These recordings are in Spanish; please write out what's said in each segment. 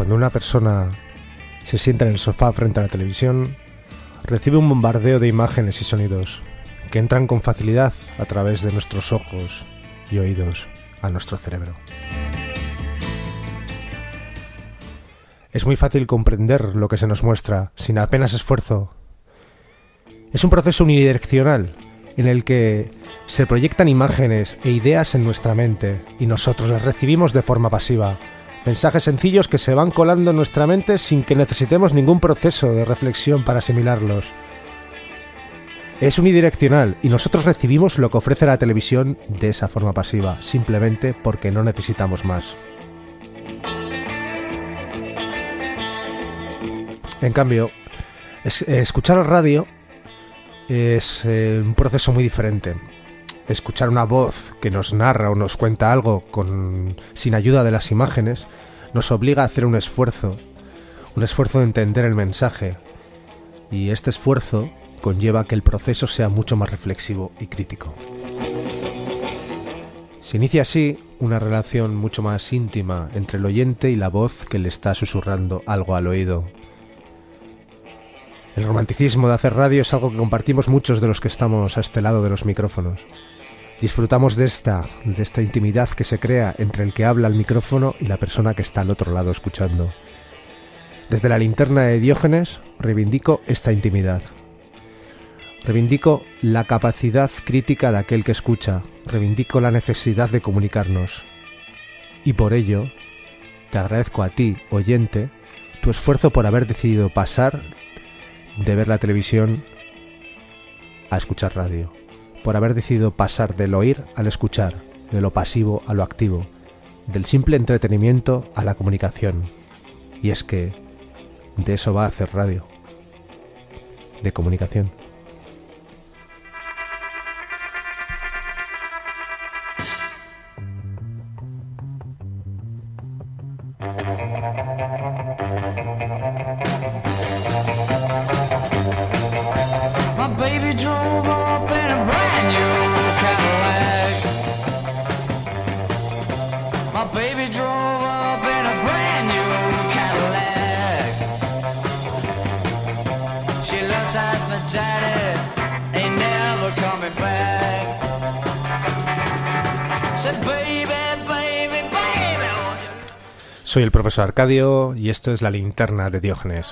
Cuando una persona se sienta en el sofá frente a la televisión, recibe un bombardeo de imágenes y sonidos que entran con facilidad a través de nuestros ojos y oídos a nuestro cerebro. Es muy fácil comprender lo que se nos muestra sin apenas esfuerzo. Es un proceso unidireccional en el que se proyectan imágenes e ideas en nuestra mente y nosotros las recibimos de forma pasiva. Mensajes sencillos que se van colando en nuestra mente sin que necesitemos ningún proceso de reflexión para asimilarlos. Es unidireccional y nosotros recibimos lo que ofrece la televisión de esa forma pasiva, simplemente porque no necesitamos más. En cambio, escuchar la radio es un proceso muy diferente. Escuchar una voz que nos narra o nos cuenta algo sin ayuda de las imágenes nos obliga a hacer un esfuerzo de entender el mensaje, y este esfuerzo conlleva que el proceso sea mucho más reflexivo y crítico. Se inicia así una relación mucho más íntima entre el oyente y la voz que le está susurrando algo al oído. El romanticismo de hacer radio es algo que compartimos muchos de los que estamos a este lado de los micrófonos. Disfrutamos de esta intimidad que se crea entre el que habla al micrófono y la persona que está al otro lado escuchando. Desde la linterna de Diógenes reivindico esta intimidad. Reivindico la capacidad crítica de aquel que escucha. Reivindico la necesidad de comunicarnos. Y por ello, te agradezco a ti, oyente, tu esfuerzo por haber decidido pasar de ver la televisión a escuchar radio. Por haber decidido pasar del oír al escuchar, de lo pasivo a lo activo, del simple entretenimiento a la comunicación. Y es que de eso va a hacer radio, de comunicación. Soy el profesor Arcadio y esto es la linterna de Diógenes.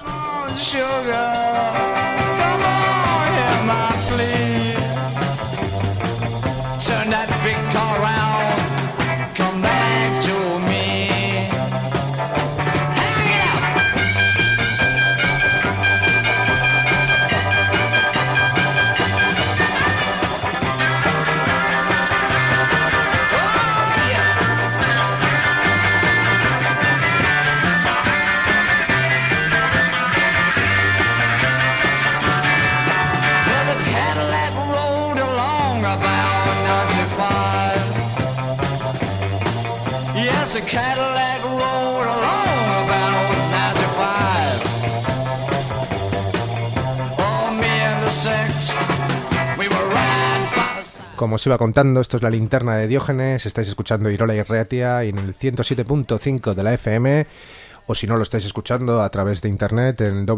Como os iba contando, esto es la linterna de Diógenes, estáis escuchando Irola y Ratia y en el 107.5 de la FM, o si no lo estáis escuchando a través de internet en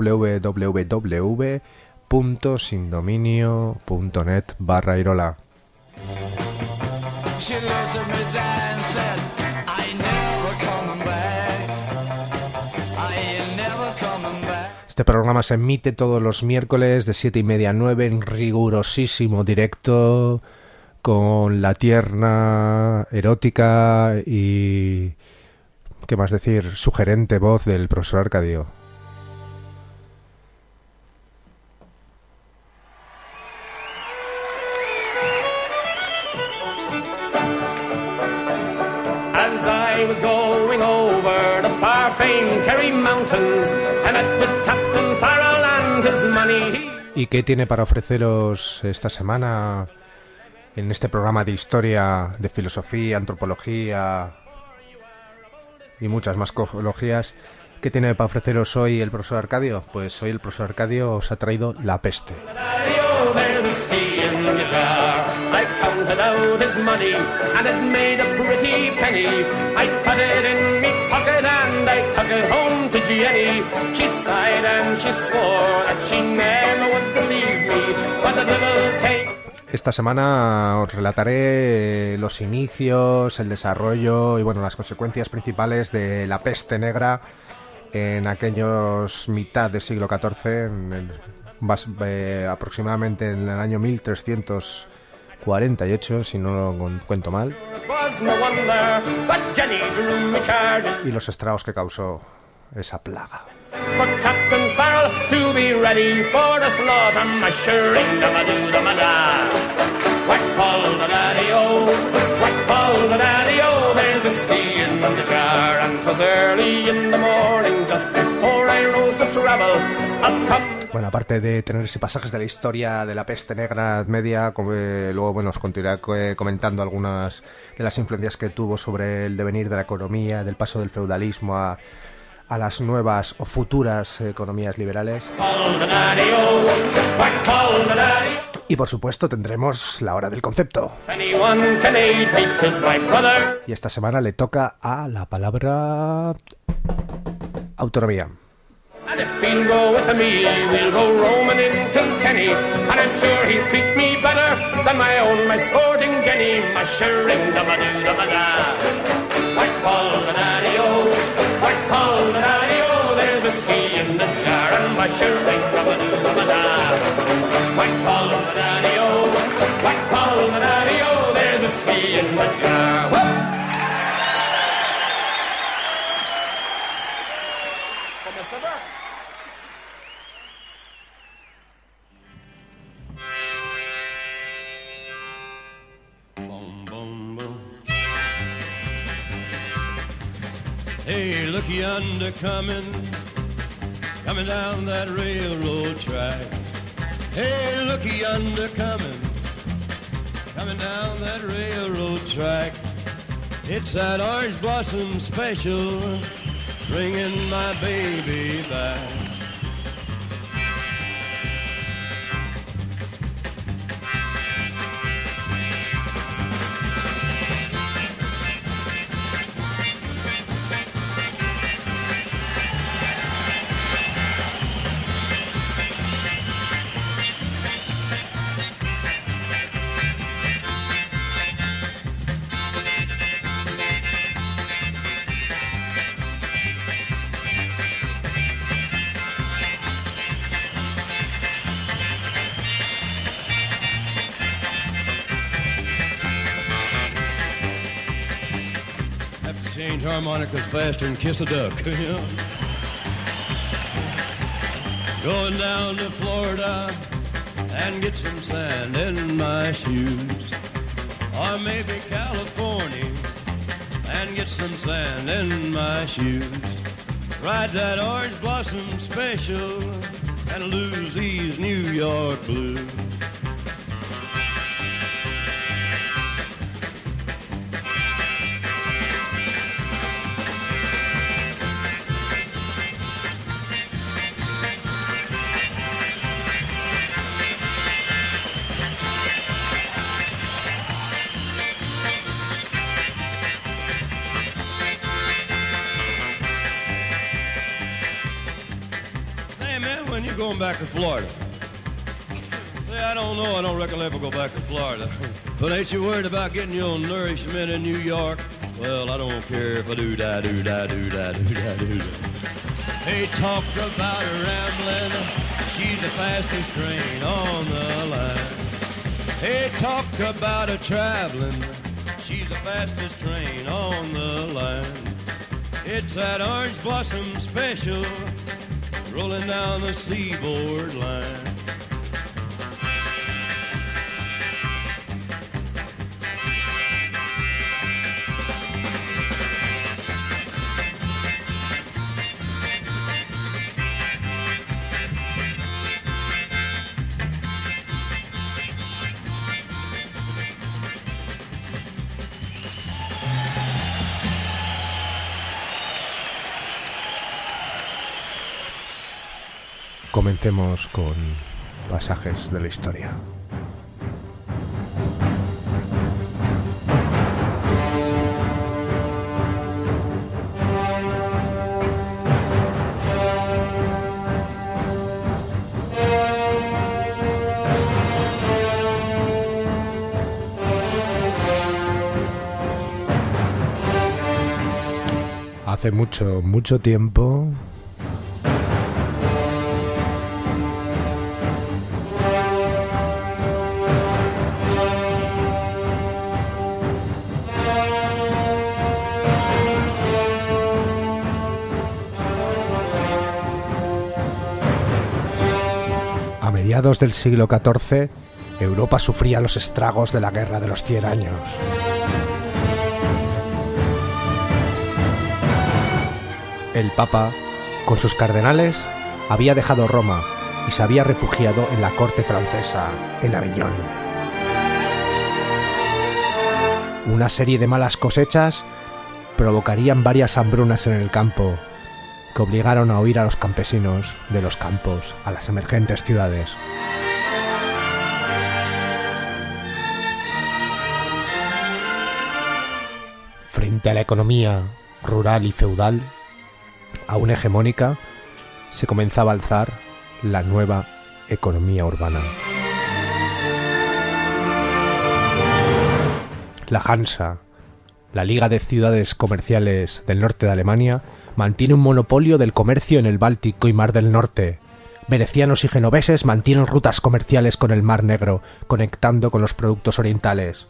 www.sindominio.net/Irola. Este programa se emite todos los miércoles de 7:30 a 9 en rigurosísimo directo, con la tierna, erótica y, ¿qué más decir?, sugerente voz del profesor Arcadio. As I was going over the far-famed Kerry Mountains, I met with Captain Farrell and his money. ¿Y qué tiene para ofreceros esta semana en este programa de historia, de filosofía, antropología y muchas más cosmologías? ¿Qué tiene para ofreceros hoy el profesor Arcadio? Pues hoy el profesor Arcadio os ha traído La Peste. and I took it home to Jenny. She sighed and she swore that she never would deceive me, but the devil take. Esta semana os relataré los inicios, el desarrollo y bueno, las consecuencias principales de la peste negra en aquellos mitad del siglo XIV, aproximadamente en el año 1348, si no lo cuento mal, y los estragos que causó esa plaga. For Captain Farrell to be ready for the slaughter, mushering da-ma-doo-da-ma-da. Whack fall the daddy-o, whack fall the daddy-o, there's whiskey in the jar, and 'twas early in the morning, just before I rose to travel, up come. Bueno, aparte de tener ese pasajes de la historia de la peste negra Edad Media, luego bueno, os continuaré comentando algunas de las influencias que tuvo sobre el devenir de la economía, del paso del feudalismo a las nuevas o futuras economías liberales. Y por supuesto tendremos la hora del concepto. Y esta semana le toca a la palabra autonomía. And if he'll go with me, we'll go roaming in Kilkenny, and I'm sure he'll treat me better than my sporting Jenny, mushering da-ma-doo-da-ma-da. Whack fall the daddy-o, whack fall the daddy-o, there's whiskey in the jar, and mushering da-ma-doo-da-ma-da. Whack fall the daddy-o, whack fall the daddy-o, there's whiskey in the jar. Whoop! Hey, look yonder coming down that railroad track. Hey, look yonder coming down that railroad track. It's that orange blossom special, bringing my baby back. Change harmonicas faster and kiss a duck. Going down to Florida and get some sand in my shoes. Or maybe California and get some sand in my shoes. Ride that orange blossom special and lose these New York blues. Going back to Florida. Say, I don't know, I don't reckon I'll ever go back to Florida. But ain't you worried about getting your nourishment in New York? Well, I don't care if I do-da, do-da, do-da, do-da, do-da. Hey, talk about her rambling, she's the fastest train on the line. Hey, talk about her traveling, she's the fastest train on the line. It's that orange blossom special, rolling down the seaboard line. Comencemos con pasajes de la historia. Hace mucho, mucho tiempo. A mediados del siglo XIV, Europa sufría los estragos de la Guerra de los 100 años. El Papa, con sus cardenales, había dejado Roma y se había refugiado en la corte francesa, en Aviñón. Una serie de malas cosechas provocarían varias hambrunas en el campo, que obligaron a huir a los campesinos de los campos a las emergentes ciudades. Frente a la economía rural y feudal, aún hegemónica, se comenzaba a alzar la nueva economía urbana. La Hansa, la Liga de Ciudades Comerciales del norte de Alemania, mantiene un monopolio del comercio en el Báltico y Mar del Norte. Venecianos y genoveses mantienen rutas comerciales con el Mar Negro, conectando con los productos orientales.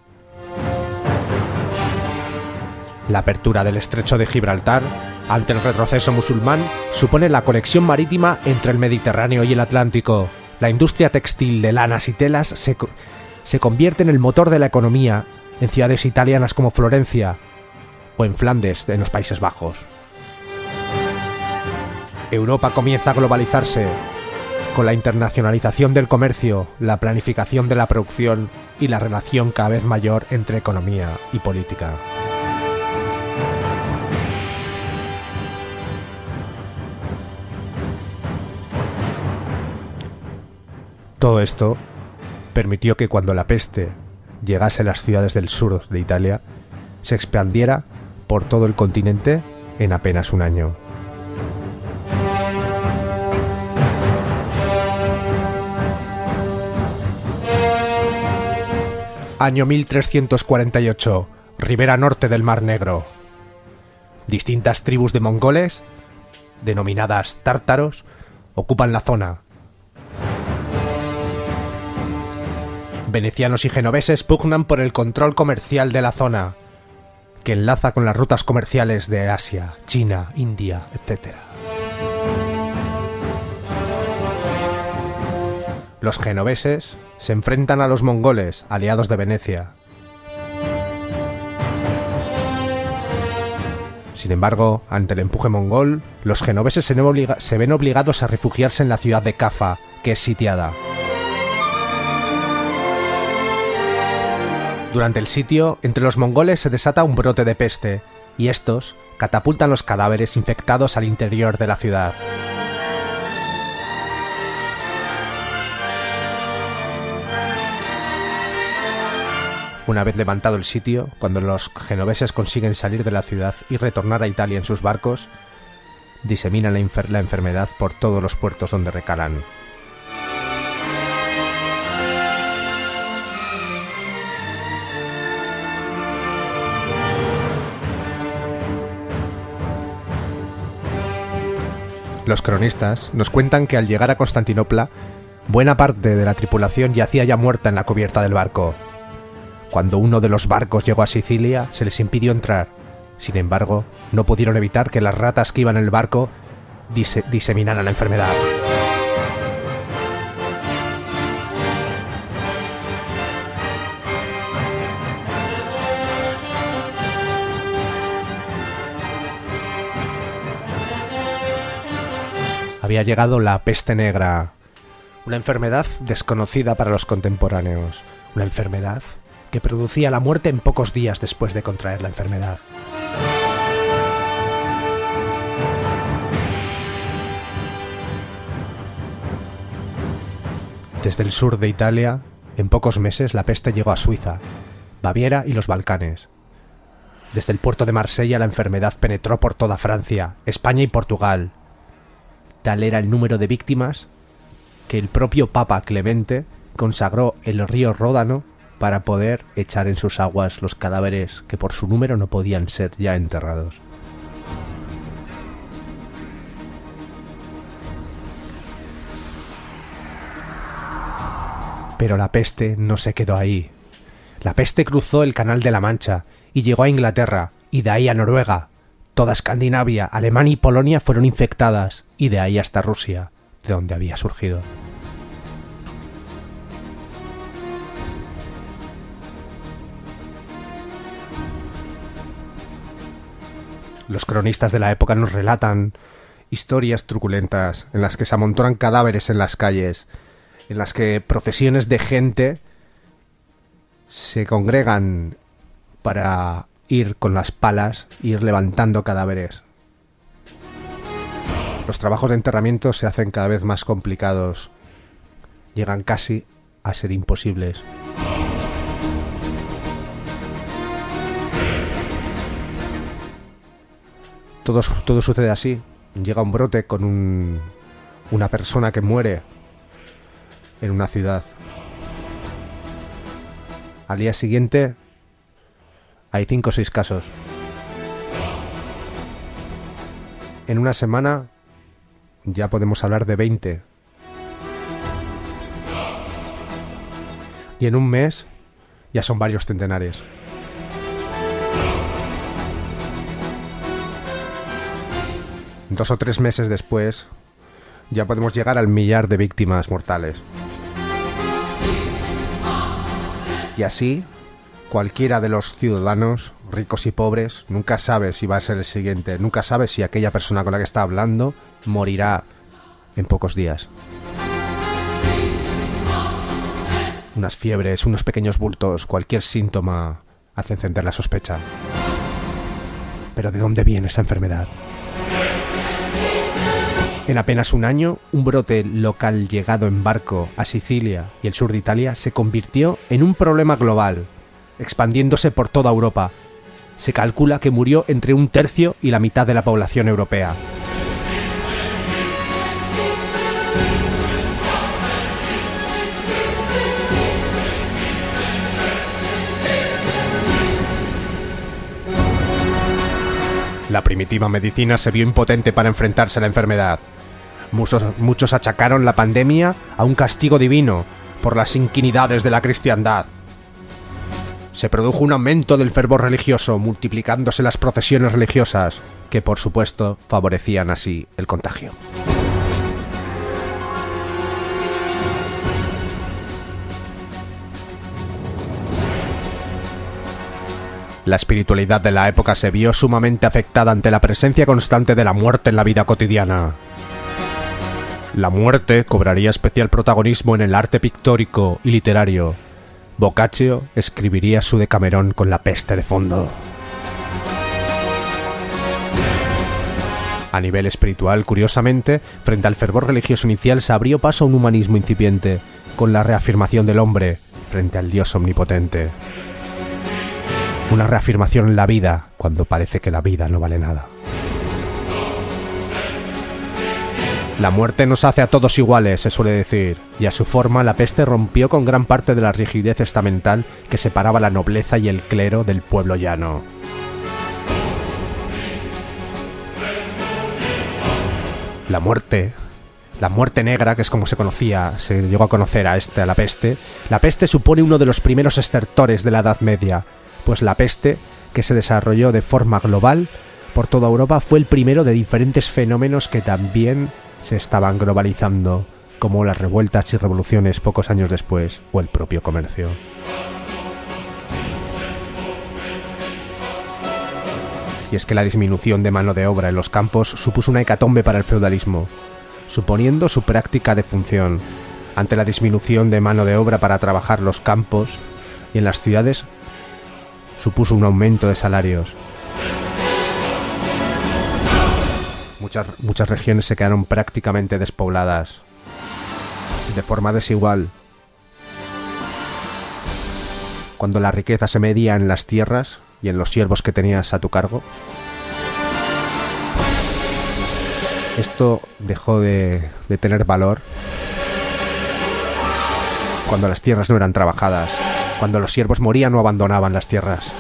La apertura del estrecho de Gibraltar, ante el retroceso musulmán, supone la conexión marítima entre el Mediterráneo y el Atlántico. La industria textil de lanas y telas se convierte en el motor de la economía en ciudades italianas como Florencia o en Flandes, en los Países Bajos. Europa comienza a globalizarse con la internacionalización del comercio, la planificación de la producción y la relación cada vez mayor entre economía y política. Todo esto permitió que cuando la peste llegase a las ciudades del sur de Italia, se expandiera por todo el continente en apenas un año. Año 1348, ribera norte del Mar Negro. Distintas tribus de mongoles, denominadas tártaros, ocupan la zona. Venecianos y genoveses pugnan por el control comercial de la zona, que enlaza con las rutas comerciales de Asia, China, India, etc. Los genoveses se enfrentan a los mongoles, aliados de Venecia. Sin embargo, ante el empuje mongol, los genoveses se ven obligados a refugiarse en la ciudad de Cafa, que es sitiada. Durante el sitio, entre los mongoles se desata un brote de peste, y estos catapultan los cadáveres infectados al interior de la ciudad. Una vez levantado el sitio, cuando los genoveses consiguen salir de la ciudad y retornar a Italia en sus barcos, diseminan la enfermedad por todos los puertos donde recalan. Los cronistas nos cuentan que al llegar a Constantinopla, buena parte de la tripulación yacía ya muerta en la cubierta del barco. Cuando uno de los barcos llegó a Sicilia, se les impidió entrar. Sin embargo, no pudieron evitar que las ratas que iban en el barco diseminaran la enfermedad. Había llegado la peste negra, una enfermedad desconocida para los contemporáneos, una enfermedad que producía la muerte en pocos días después de contraer la enfermedad. Desde el sur de Italia, en pocos meses la peste llegó a Suiza, Baviera y los Balcanes. Desde el puerto de Marsella la enfermedad penetró por toda Francia, España y Portugal. Tal era el número de víctimas que el propio Papa Clemente consagró el río Ródano para poder echar en sus aguas los cadáveres que por su número no podían ser ya enterrados. Pero la peste no se quedó ahí. La peste cruzó el Canal de la Mancha y llegó a Inglaterra, y de ahí a Noruega. Toda Escandinavia, Alemania y Polonia fueron infectadas, y de ahí hasta Rusia, de donde había surgido. Los cronistas de la época nos relatan historias truculentas en las que se amontonan cadáveres en las calles, en las que procesiones de gente se congregan para ir con las palas, ir levantando cadáveres. Los trabajos de enterramiento se hacen cada vez más complicados, llegan casi a ser imposibles. Todo sucede así. Llega un brote con una persona que muere en una ciudad. Al día siguiente hay 5 o 6 casos. En una semana ya podemos hablar de 20. Y en un mes ya son varios centenares. 2 o 3 meses después ya podemos llegar al 1.000.000 de víctimas mortales. Y así, cualquiera de los ciudadanos, ricos y pobres, nunca sabe si va a ser el siguiente, nunca sabe si aquella persona con la que está hablando morirá en pocos días. Unas fiebres, unos pequeños bultos, cualquier síntoma hace encender la sospecha. Pero ¿de dónde viene esa enfermedad? En apenas un año, un brote local llegado en barco a Sicilia y el sur de Italia se convirtió en un problema global, expandiéndose por toda Europa. Se calcula que murió entre 1/3 y la mitad de la población europea. La primitiva medicina se vio impotente para enfrentarse a la enfermedad. Muchos achacaron la pandemia a un castigo divino por las inquinidades de la cristiandad. Se produjo un aumento del fervor religioso, multiplicándose las procesiones religiosas, que por supuesto favorecían así el contagio. La espiritualidad de la época se vio sumamente afectada ante la presencia constante de la muerte en la vida cotidiana. La muerte cobraría especial protagonismo en el arte pictórico y literario. Boccaccio escribiría su Decamerón con la peste de fondo. A nivel espiritual, curiosamente, frente al fervor religioso inicial se abrió paso a un humanismo incipiente, con la reafirmación del hombre frente al Dios omnipotente. Una reafirmación en la vida, cuando parece que la vida no vale nada. La muerte nos hace a todos iguales, se suele decir, y a su forma la peste rompió con gran parte de la rigidez estamental que separaba la nobleza y el clero del pueblo llano. La muerte negra, que es como se conocía, se llegó a conocer a la peste. La peste supone uno de los primeros estertores de la Edad Media, pues la peste, que se desarrolló de forma global por toda Europa, fue el primero de diferentes fenómenos que también se estaban globalizando, como las revueltas y revoluciones pocos años después, o el propio comercio. Y es que la disminución de mano de obra en los campos supuso una hecatombe para el feudalismo, suponiendo su práctica defunción. Ante la disminución de mano de obra para trabajar los campos y en las ciudades, supuso un aumento de salarios. Muchas regiones se quedaron prácticamente despobladas, de forma desigual. Cuando la riqueza se medía en las tierras y en los siervos que tenías a tu cargo, esto dejó de tener valor cuando las tierras no eran trabajadas, cuando los siervos morían o abandonaban las tierras.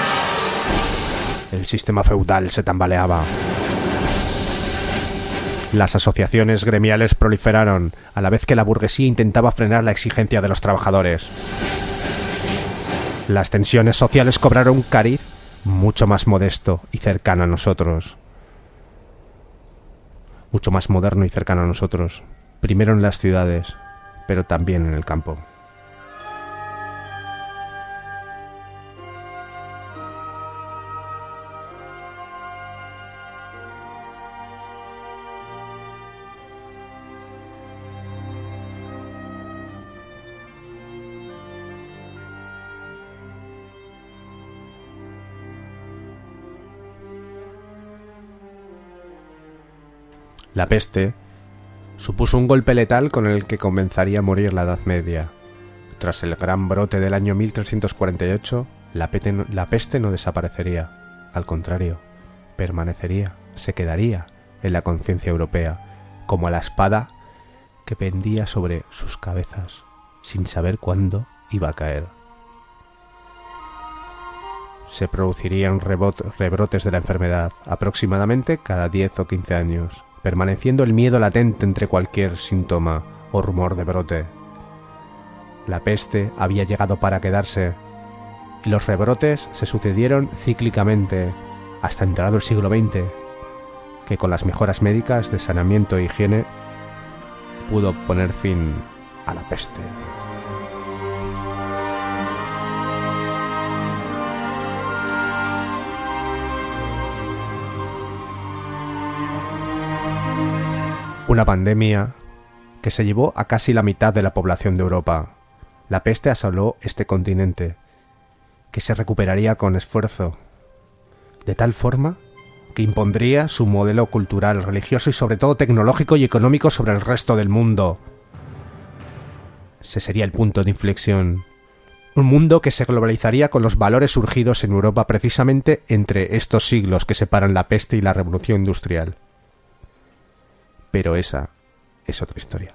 El sistema feudal se tambaleaba. Las asociaciones gremiales proliferaron, a la vez que la burguesía intentaba frenar la exigencia de los trabajadores. Las tensiones sociales cobraron un cariz mucho más modesto y cercano a nosotros. Mucho más moderno y cercano a nosotros. Primero en las ciudades, pero también en el campo. La peste supuso un golpe letal con el que comenzaría a morir la Edad Media. Tras el gran brote del año 1348, la peste no desaparecería. Al contrario, permanecería, se quedaría en la conciencia europea, como la espada que pendía sobre sus cabezas, sin saber cuándo iba a caer. Se producirían rebrotes de la enfermedad, aproximadamente cada 10 o 15 años, permaneciendo el miedo latente entre cualquier síntoma o rumor de brote. La peste había llegado para quedarse, y los rebrotes se sucedieron cíclicamente hasta entrado el siglo XX, que con las mejoras médicas de saneamiento e higiene pudo poner fin a la peste. Una pandemia que se llevó a casi la mitad de la población de Europa. La peste asoló este continente, que se recuperaría con esfuerzo, de tal forma que impondría su modelo cultural, religioso y sobre todo tecnológico y económico sobre el resto del mundo. Ese sería el punto de inflexión. Un mundo que se globalizaría con los valores surgidos en Europa precisamente entre estos siglos que separan la peste y la revolución industrial. Pero esa es otra historia.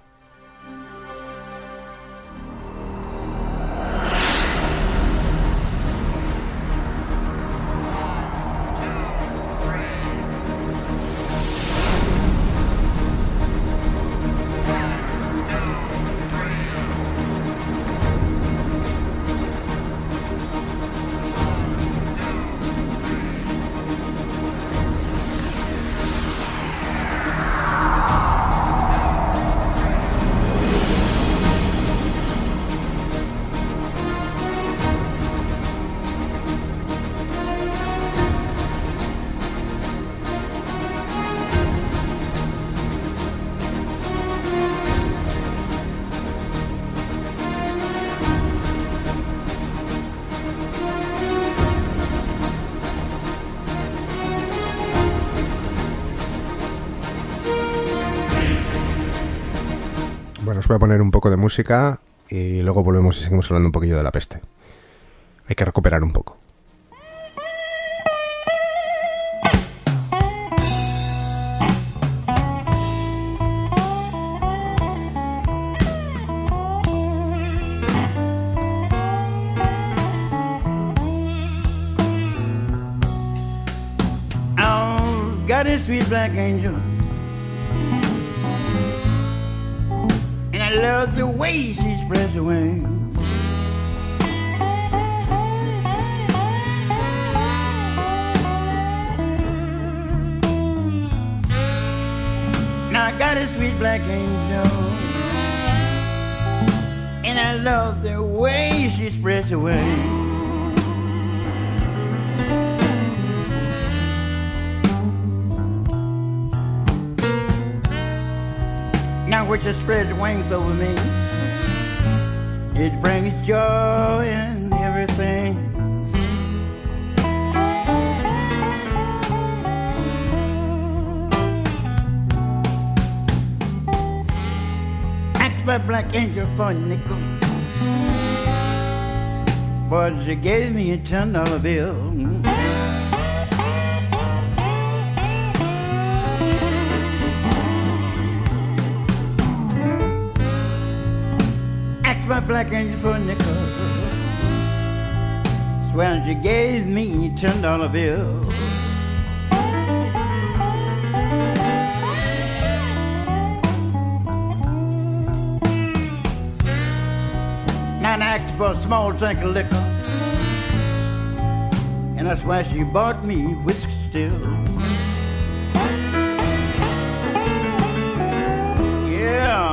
Bueno, os voy a poner un poco de música y luego volvemos y seguimos hablando un poquillo de la peste. Hay que recuperar un poco. I've got a sweet black angel, and I love the way she spreads her wings. Now I got a sweet black angel, and I love the way she spreads her wings. Now when she spreads her wings over me, it brings joy in everything. Asked my black angel for a nickel, but she gave me a $10 bill. My black angel for a nickel, swear she gave me a $10 bill. and asked for a small drink of liquor. And that's why she bought me whiskey still. Yeah.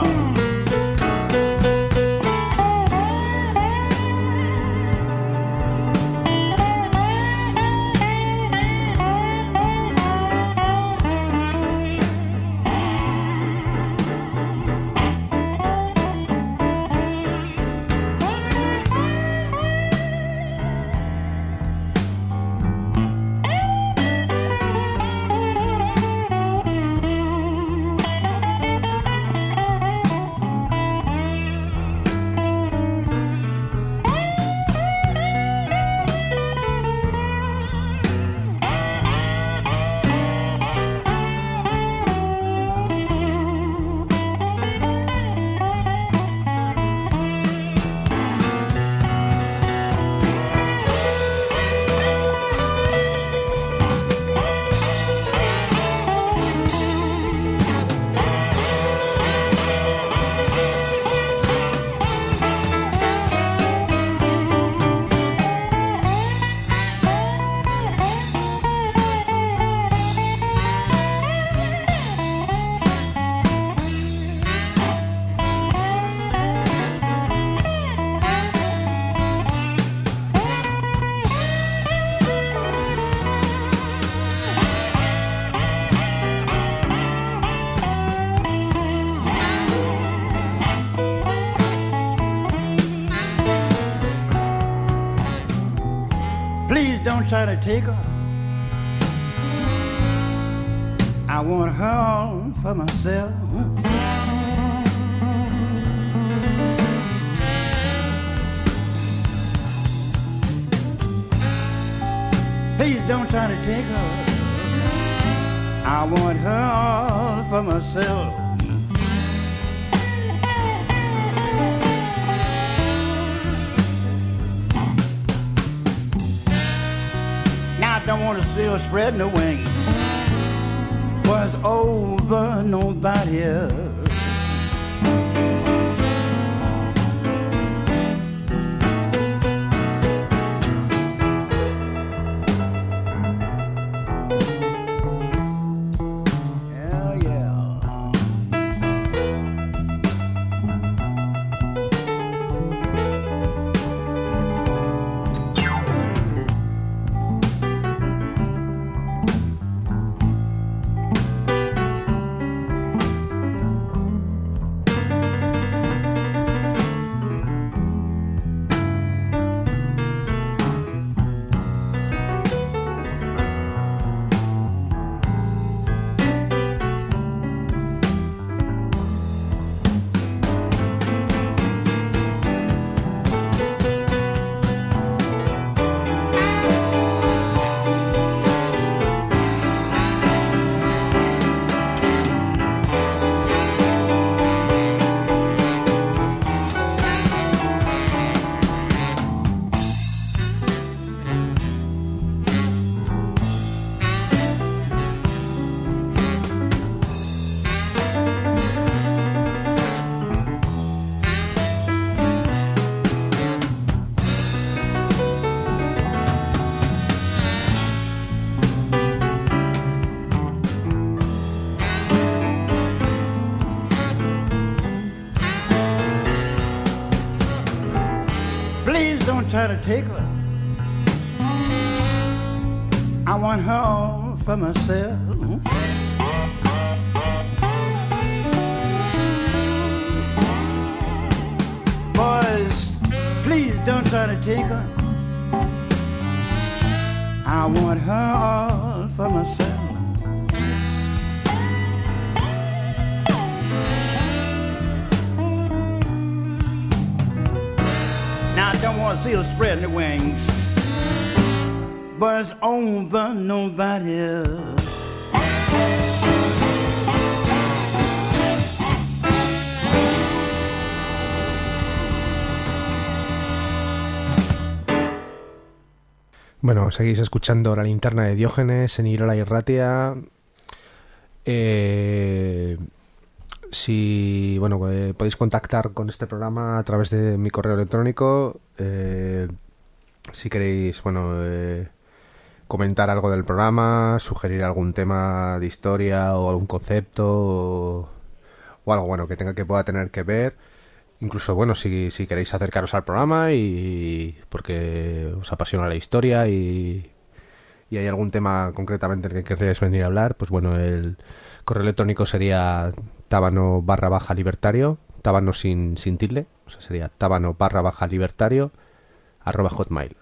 Don't try to take her. I want her all for myself. Please don't try to take her. I want her all for myself. Don't want to see her spread no wings. Was over nobody else. Try to take her. I want her all for myself. Boys, please don't try to take her. I want her all for myself. Don't want to see her spreading the wings, but it's over nobody else. Bueno, seguís escuchando La Linterna de Diógenes en Irola y Ratia. Si podéis contactar con este programa a través de mi correo electrónico, si queréis comentar algo del programa, sugerir algún tema de historia o algún concepto o algo que pueda tener que ver, incluso si queréis acercaros al programa y porque os apasiona la historia y hay algún tema concretamente en el que querréis venir a hablar, pues el correo electrónico sería tabano_libertario, tabano sin tilde, o sea, sería tabano_libertario @hotmail.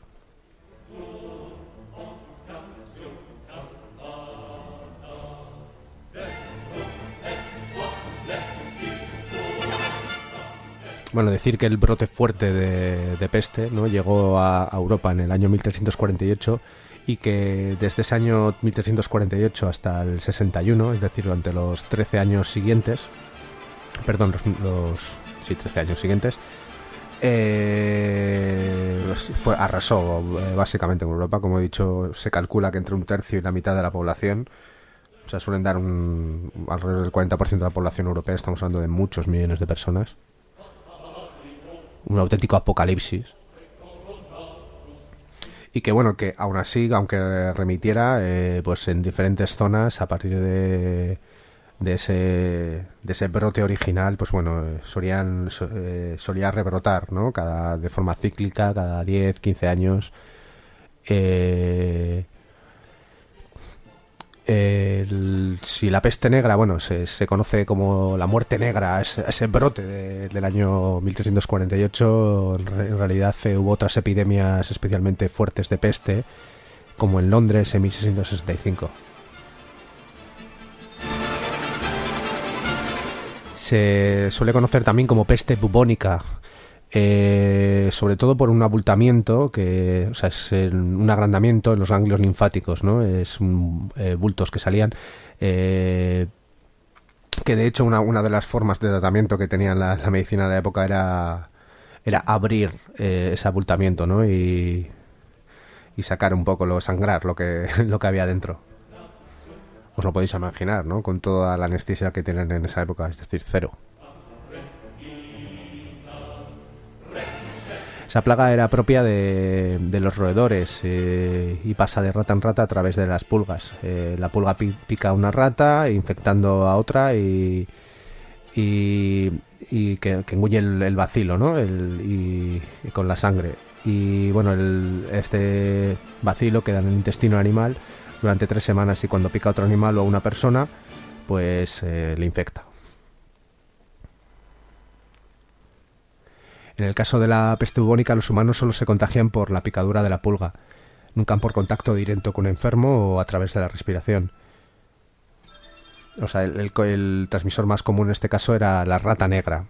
Decir que el brote fuerte de peste, ¿no?, llegó a Europa en el año 1348 y que desde ese año 1348 hasta el 61, es decir, durante los 13 años siguientes, 13 años siguientes, arrasó básicamente en Europa. Como he dicho, se calcula que entre un tercio y la mitad de la población, o sea, suelen dar alrededor del 40% de la población europea, estamos hablando de muchos millones de personas. Un auténtico apocalipsis. Y que que aún así, aunque remitiera, pues en diferentes zonas, a partir de ese brote original, pues solía rebrotar, ¿no?, de forma cíclica, cada 10, 15 años. Si la peste negra, se conoce como la muerte negra, ese brote del año 1348, en realidad hubo otras epidemias especialmente fuertes de peste, como en Londres en 1665. Se suele conocer también como peste bubónica, sobre todo por un abultamiento es un agrandamiento en los ganglios linfáticos, ¿no? Es bultos que salían, que de hecho una de las formas de tratamiento que tenía la medicina de la época era abrir ese abultamiento, ¿no?, y sacar un poco, sangrar lo que había dentro. Os lo podéis imaginar, ¿no?, con toda la anestesia que tienen en esa época, es decir, cero. Esa plaga era propia de los roedores y pasa de rata en rata a través de las pulgas. La pulga pica a una rata, infectando a otra y que engulle el bacilo, ¿no?, y con la sangre. Y este bacilo queda en el intestino animal durante 3 semanas y cuando pica a otro animal o a una persona, pues le infecta. En el caso de la peste bubónica, los humanos solo se contagian por la picadura de la pulga, nunca por contacto directo con un enfermo o a través de la respiración. O sea, el transmisor más común en este caso era la rata negra.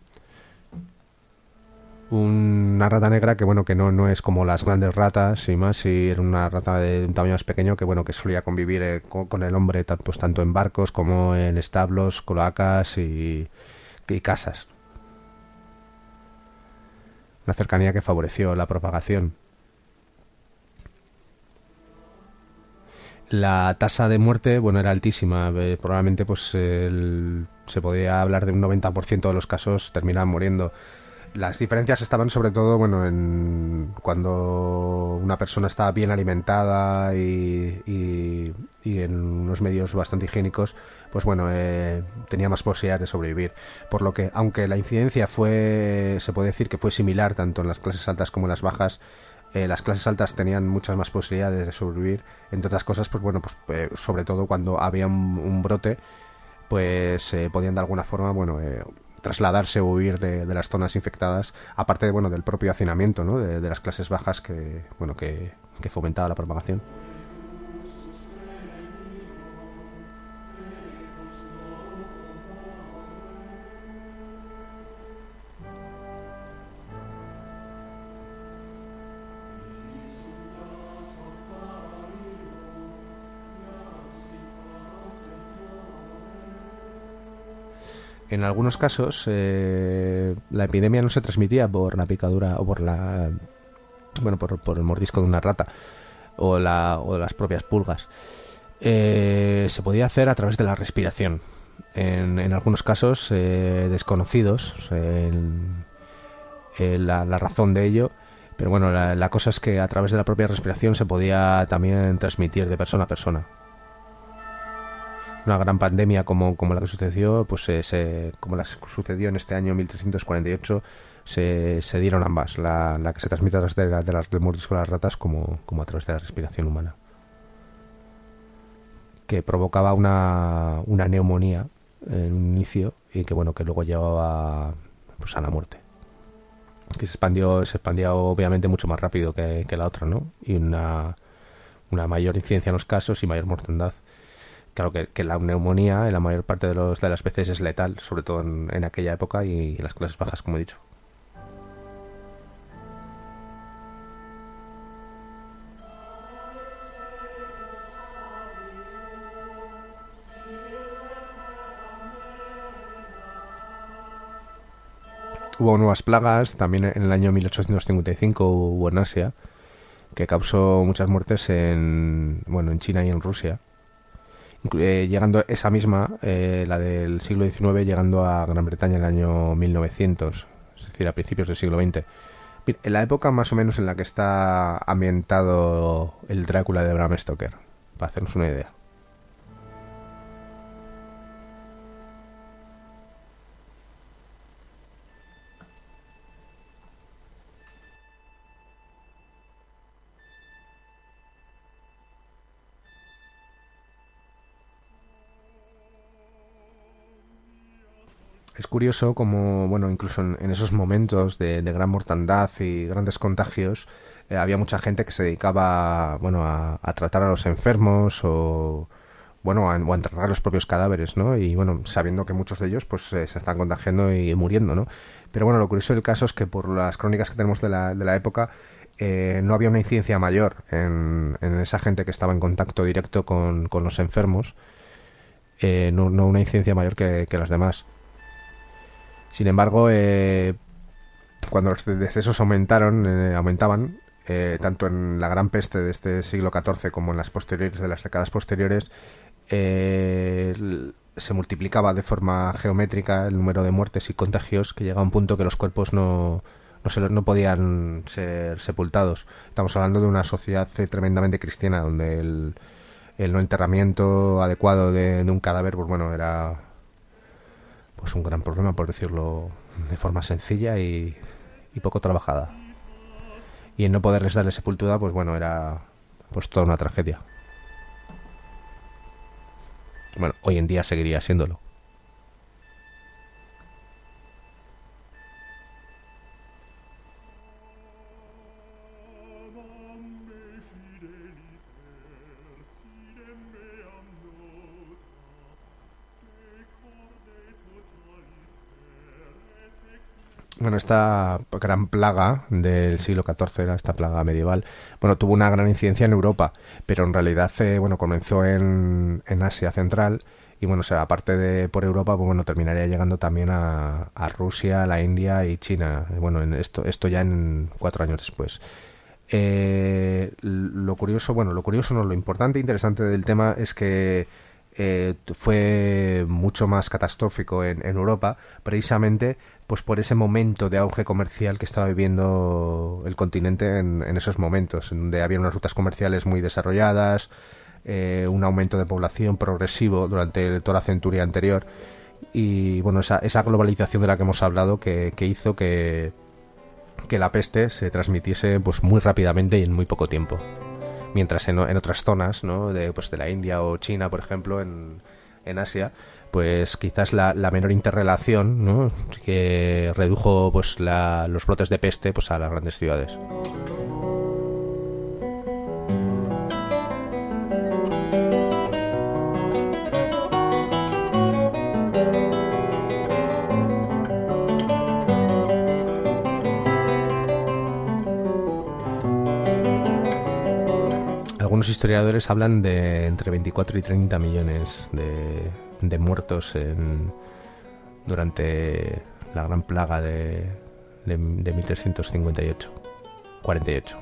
Una rata negra que no es como las grandes ratas y más, y era una rata de un tamaño más pequeño que solía convivir con el hombre tanto en barcos como en establos, cloacas y casas. Una cercanía que favoreció la propagación. La tasa de muerte, era altísima. Probablemente se podría hablar de un 90% de los casos terminaban muriendo. Las diferencias estaban sobre todo en cuando una persona estaba bien alimentada y en unos medios bastante higiénicos, pues tenía más posibilidades de sobrevivir. Por lo que, aunque la incidencia se puede decir que fue similar tanto en las clases altas como en las bajas, las clases altas tenían muchas más posibilidades de sobrevivir, entre otras cosas, sobre todo cuando había un brote, pues podían de alguna forma, trasladarse o huir de las zonas infectadas, aparte del propio hacinamiento, ¿no?, de las clases bajas que fomentaba la propagación. En algunos casos la epidemia no se transmitía por la picadura o por el mordisco de una rata o de las propias pulgas. Se podía hacer a través de la respiración. en algunos casos desconocidos la razón de ello, pero bueno, la cosa es que a través de la propia respiración se podía también transmitir de persona a persona. Una gran pandemia como la que sucedió, pues como la que sucedió en este año 1348, se dieron ambas, la que se transmite a través del mordisco de las ratas como a través de la respiración humana, que provocaba una neumonía en un inicio y que bueno, que luego llevaba pues a la muerte, que se expandió obviamente mucho más rápido que la otra, ¿no? Y una mayor incidencia en los casos y mayor mortandad. Claro que la neumonía en la mayor parte de las veces es letal, sobre todo en aquella época y en las clases bajas, como he dicho. Hubo nuevas plagas, también en el año 1855 hubo en Asia, que causó muchas muertes en China y en Rusia. Llegando esa misma, la del siglo XIX, llegando a Gran Bretaña en el año 1900, es decir, a principios del siglo XX. En la época más o menos en la que está ambientado el Drácula de Bram Stoker, para hacernos una idea. Es curioso como, incluso en esos momentos de gran mortandad y grandes contagios, había mucha gente que se dedicaba, a tratar a los enfermos o a enterrar los propios cadáveres, ¿no? Y sabiendo que muchos de ellos, pues, se están contagiando y muriendo, ¿no? Pero lo curioso del caso es que por las crónicas que tenemos de la época, no había una incidencia mayor en esa gente que estaba en contacto directo con los enfermos, no una incidencia mayor que las demás. Sin embargo, cuando los decesos aumentaban, tanto en la Gran Peste de este siglo XIV como en las posteriores, de las décadas posteriores, se multiplicaba de forma geométrica el número de muertes y contagios, que llegaba a un punto que los cuerpos no podían ser sepultados. Estamos hablando de una sociedad tremendamente cristiana, donde el no enterramiento adecuado de un cadáver, pues era pues un gran problema, por decirlo de forma sencilla y poco trabajada. Y el no poderles darle sepultura, pues era pues toda una tragedia. Hoy en día seguiría siéndolo. Esta gran plaga del siglo XIV, era esta plaga medieval, tuvo una gran incidencia en Europa, pero en realidad comenzó en Asia Central y aparte de por Europa, pues terminaría llegando también a Rusia, la India y China, esto ya en 4 años después. Lo curioso no, lo importante e interesante del tema es que fue mucho más catastrófico en Europa, precisamente pues por ese momento de auge comercial que estaba viviendo el continente en esos momentos, en donde había unas rutas comerciales muy desarrolladas, un aumento de población progresivo durante toda la centuria anterior y esa globalización de la que hemos hablado que hizo que la peste se transmitiese pues muy rápidamente y en muy poco tiempo. Mientras en otras zonas, ¿no? de la India o China, por ejemplo, en Asia, pues quizás la menor interrelación, ¿no? que redujo pues los brotes de peste pues a las grandes ciudades. Algunos historiadores hablan de entre 24 y 30 millones de muertos durante la gran plaga de 1358, 48.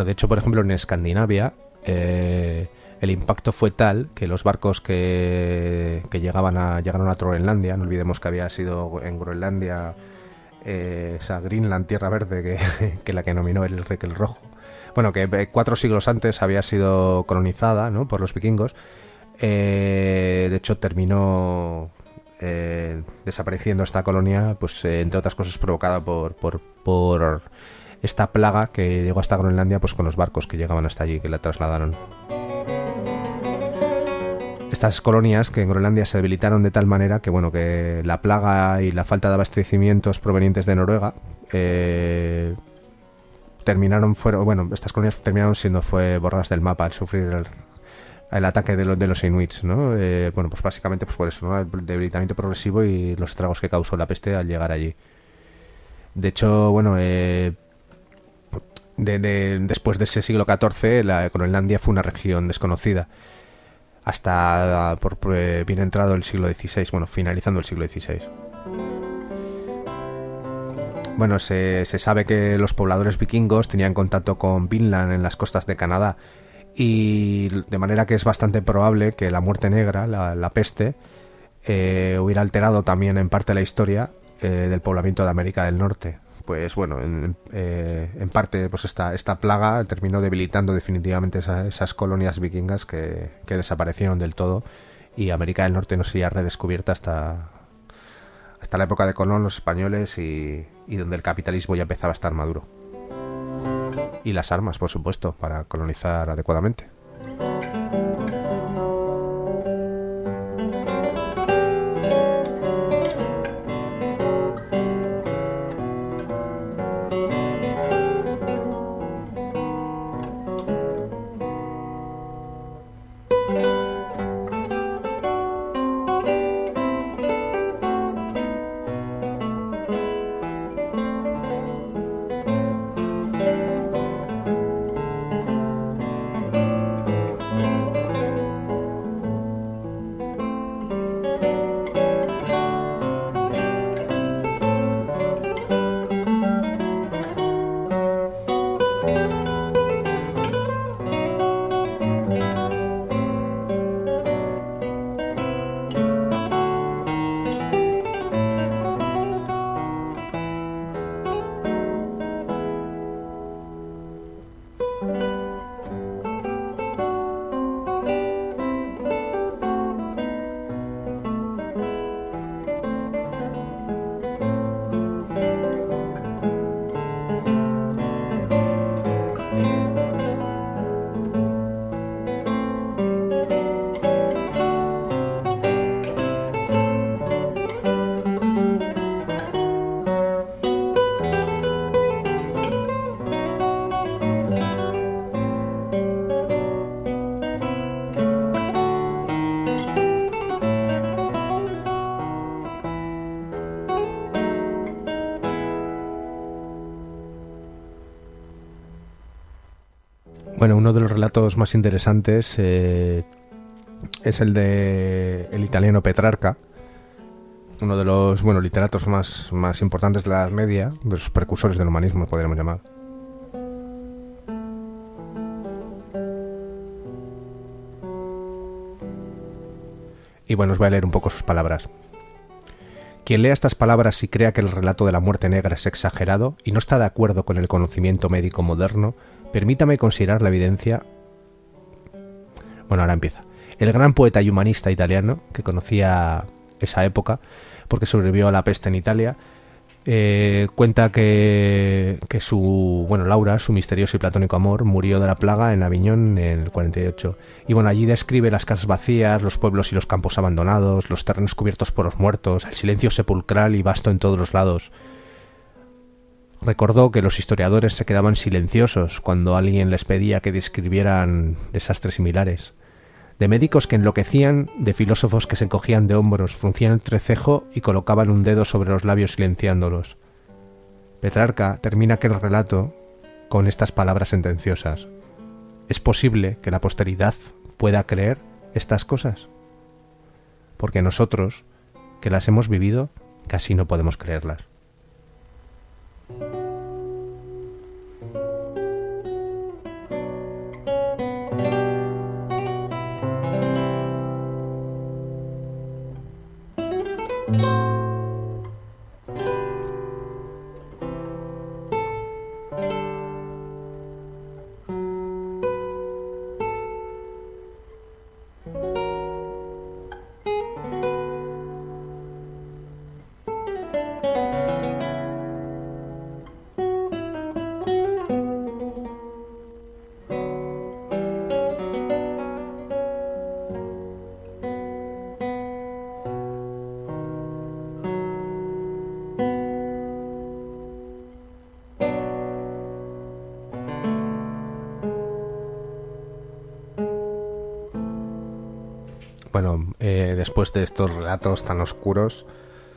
Bueno, de hecho, por ejemplo, en Escandinavia el impacto fue tal que los barcos que llegaron a Groenlandia, no olvidemos que había sido en Groenlandia esa Greenland, Tierra Verde, que la que nominó el Rojo. Bueno, que 4 siglos antes había sido colonizada, ¿no?, por los vikingos. De hecho, terminó desapareciendo esta colonia, pues entre otras cosas provocada por esta plaga que llegó hasta Groenlandia, pues con los barcos que llegaban hasta allí, que la trasladaron. Estas colonias que en Groenlandia se debilitaron de tal manera que, bueno, que la plaga y la falta de abastecimientos provenientes de Noruega estas colonias terminaron siendo borradas del mapa al sufrir el ataque de los inuits, ¿no? Bueno, pues básicamente pues por eso, ¿no?, el debilitamiento progresivo y los estragos que causó la peste al llegar allí. De hecho, bueno, después de ese siglo XIV, la Groenlandia fue una región desconocida hasta por bien entrado el siglo XVI, bueno, finalizando el siglo XVI. Bueno, se sabe que los pobladores vikingos tenían contacto con Vinland en las costas de Canadá, y de manera que es bastante probable que la muerte negra, la peste, hubiera alterado también en parte la historia del poblamiento de América del Norte. Pues bueno, en parte pues esta plaga terminó debilitando definitivamente esas colonias vikingas que desaparecieron del todo, y América del Norte no sería redescubierta hasta la época de Colón, los españoles, y donde el capitalismo ya empezaba a estar maduro. Y las armas, por supuesto, para colonizar adecuadamente. Bueno, uno de los relatos más interesantes es el de el italiano Petrarca, uno de los literatos más importantes de la Edad Media, de los precursores del humanismo, podríamos llamar. Y bueno, os voy a leer un poco sus palabras. Quien lea estas palabras y crea que el relato de la muerte negra es exagerado y no está de acuerdo con el conocimiento médico moderno, permítame considerar la evidencia. Bueno, ahora empieza. El gran poeta y humanista italiano, que conocía esa época porque sobrevivió a la peste en Italia, cuenta que Laura, su misterioso y platónico amor, murió de la plaga en Aviñón en el 48. Y bueno, allí describe las casas vacías, los pueblos y los campos abandonados, los terrenos cubiertos por los muertos, el silencio sepulcral y vasto en todos los lados. Recordó que los historiadores se quedaban silenciosos cuando alguien les pedía que describieran desastres similares. De médicos que enloquecían, de filósofos que se encogían de hombros, fruncían el entrecejo y colocaban un dedo sobre los labios silenciándolos. Petrarca termina aquel relato con estas palabras sentenciosas. ¿Es posible que la posteridad pueda creer estas cosas? Porque nosotros, que las hemos vivido, casi no podemos creerlas. Bueno, después de estos relatos tan oscuros,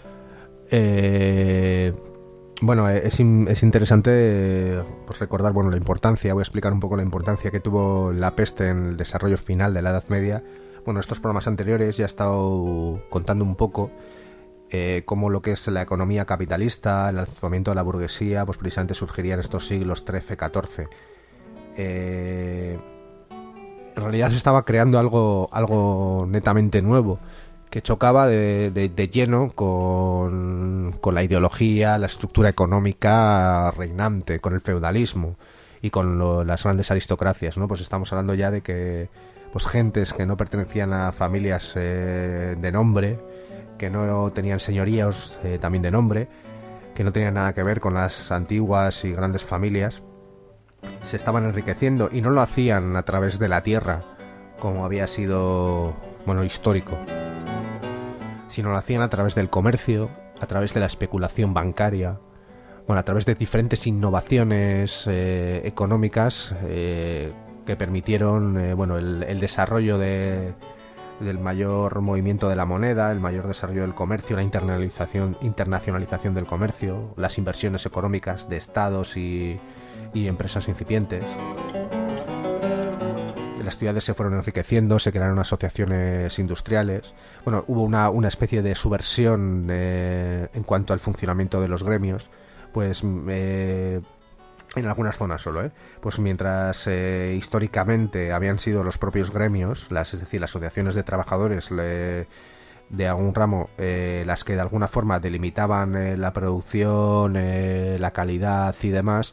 bueno, es interesante pues recordar, bueno, la importancia. Voy a explicar un poco la importancia que tuvo la peste en el desarrollo final de la Edad Media. Bueno, estos programas anteriores ya he estado contando un poco cómo lo que es la economía capitalista, el alzamiento de la burguesía, pues precisamente surgiría en estos siglos XIII-XIV. En realidad se estaba creando algo netamente nuevo, que chocaba de lleno con la ideología, la estructura económica reinante, con el feudalismo y con las grandes aristocracias, ¿no? Pues estamos hablando ya de que pues gentes que no pertenecían a familias de nombre, que no tenían señoríos también de nombre, que no tenían nada que ver con las antiguas y grandes familias, se estaban enriqueciendo, y no lo hacían a través de la tierra, como había sido, bueno, histórico, sino lo hacían a través del comercio, a través de la especulación bancaria, bueno, a través de diferentes innovaciones económicas que permitieron bueno, el desarrollo del mayor movimiento de la moneda, el mayor desarrollo del comercio, la internacionalización del comercio, las inversiones económicas de estados y empresas incipientes. Las ciudades se fueron enriqueciendo, se crearon asociaciones industriales. Bueno, hubo una especie de subversión en cuanto al funcionamiento de los gremios, pues en algunas zonas solo, pues mientras históricamente habían sido los propios gremios, es decir, las asociaciones de trabajadores de algún ramo, las que de alguna forma delimitaban la producción, la calidad y demás,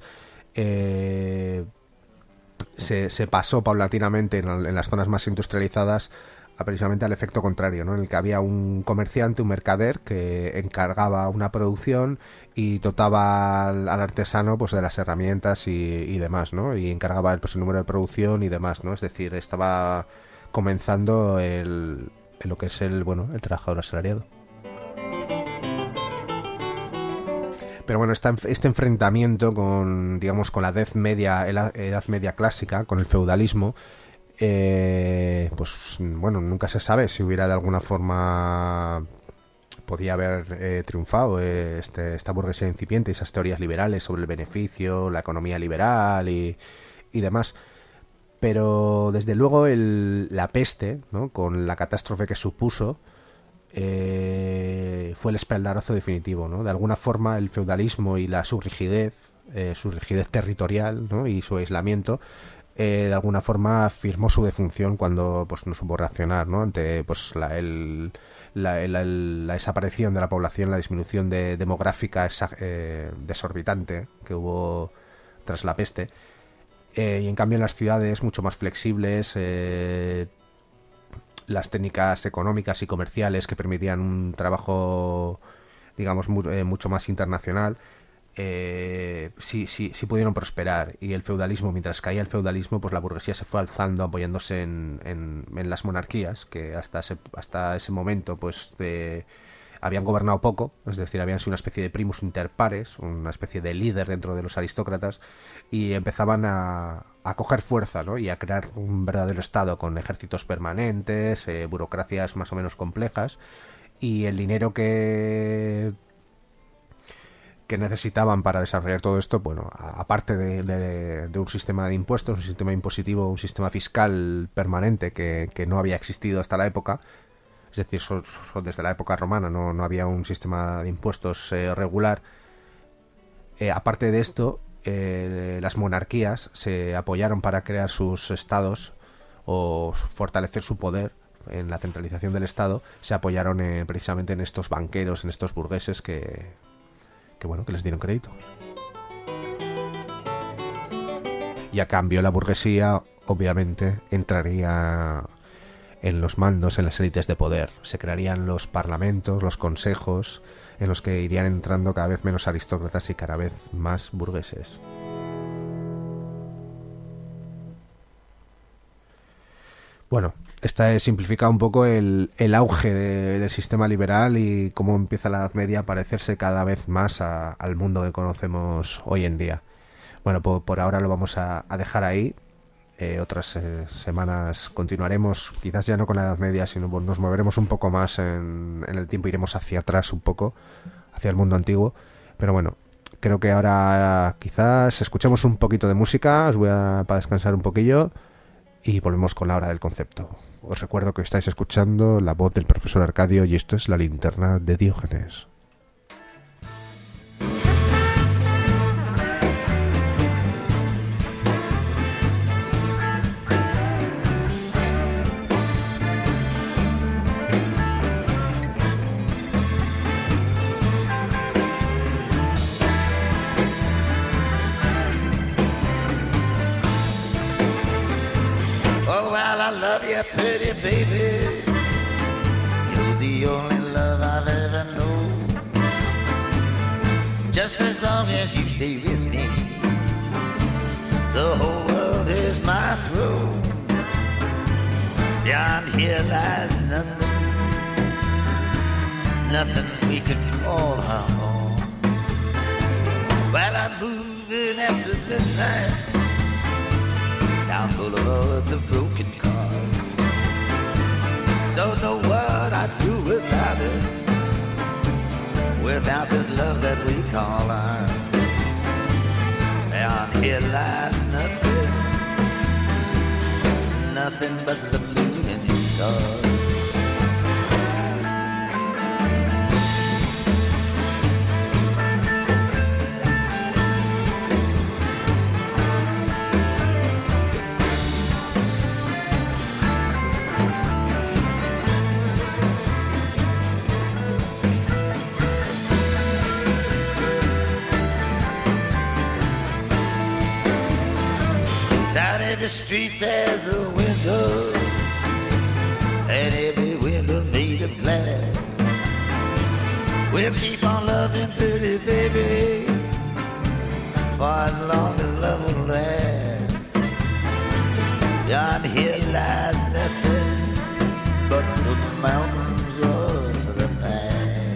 se pasó paulatinamente en las zonas más industrializadas precisamente al efecto contrario, ¿no? En el que había un comerciante, un mercader, que encargaba una producción y dotaba al artesano pues de las herramientas y demás, ¿no? Y encargaba pues el número de producción y demás, ¿no? Es decir, estaba comenzando lo que es el trabajador asalariado. Pero bueno, este enfrentamiento con la Edad Media clásica, con el feudalismo, pues bueno, nunca se sabe si hubiera de alguna forma podía haber triunfado esta burguesía incipiente, esas teorías liberales sobre el beneficio, la economía liberal y demás. Pero desde luego la peste, ¿no? Con la catástrofe que supuso, fue el espaldarazo definitivo, ¿no? De alguna forma el feudalismo y su rigidez territorial, ¿no? Y su aislamiento, de alguna forma firmó su defunción cuando pues no supo reaccionar, ¿no? Ante pues la desaparición de la población, la disminución demográfica desorbitante que hubo tras la peste, y en cambio en las ciudades mucho más flexibles, las técnicas económicas y comerciales que permitían un trabajo, digamos, mucho más internacional, sí pudieron prosperar. Y el feudalismo, mientras caía el feudalismo, pues la burguesía se fue alzando, apoyándose en las monarquías, que hasta ese momento pues habían gobernado poco, es decir, habían sido una especie de primus inter pares, una especie de líder dentro de los aristócratas, y empezaban a coger fuerza, ¿no? Y a crear un verdadero estado con ejércitos permanentes, burocracias más o menos complejas, y el dinero que necesitaban para desarrollar todo esto, bueno, aparte de un sistema de impuestos, un sistema impositivo, un sistema fiscal permanente que no había existido hasta la época. Es decir, desde la época romana no había un sistema de impuestos regular. Aparte de esto, las monarquías se apoyaron para crear sus estados o fortalecer su poder en la centralización del Estado. Se apoyaron precisamente en estos banqueros, en estos burgueses que les dieron crédito. Y a cambio la burguesía, obviamente, entraría en los mandos, en las élites de poder. Se crearían los parlamentos, los consejos, en los que irían entrando cada vez menos aristócratas y cada vez más burgueses. Bueno, esta es simplificado un poco el auge del sistema liberal y cómo empieza la Edad Media a parecerse cada vez más al mundo que conocemos hoy en día. Bueno, por ahora lo vamos a dejar ahí. Otras semanas continuaremos, quizás ya no con la Edad Media, sino nos moveremos un poco más en el tiempo, iremos hacia atrás un poco, hacia el mundo antiguo. Pero bueno, creo que ahora quizás escuchemos un poquito de música, para descansar un poquillo, y volvemos con la hora del concepto. Os recuerdo que estáis escuchando la voz del profesor Arcadio y esto es La Linterna de Diógenes. Pretty baby, you're the only love I've ever known. Just as long as you stay with me, the whole world is my throne. Beyond here lies nothing, nothing we could call our own. While I'm moving after midnight down boulevards of broken cars, don't know what I'd do without her, without this love that we call ours. Beyond here lies nothing, nothing but the moon and the stars. Every street there's a window, and every window made of glass. We'll keep on loving pretty baby for as long as love will last. Beyond here lies nothing but the mountains of the past.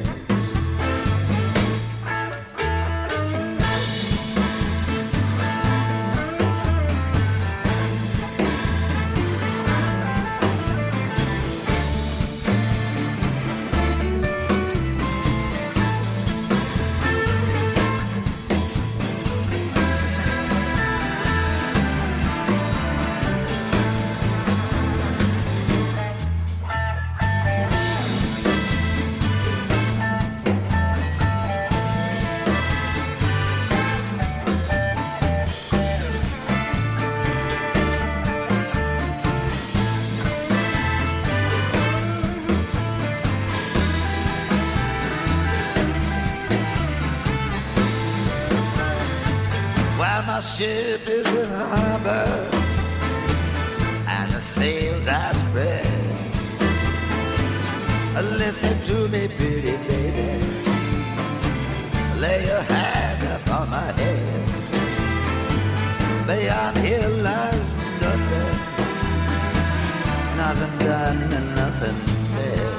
My ship is in harbor and the sails are spread. Listen to me, pretty baby, lay your hand upon my head. Beyond here lies nothing, nothing done and nothing said.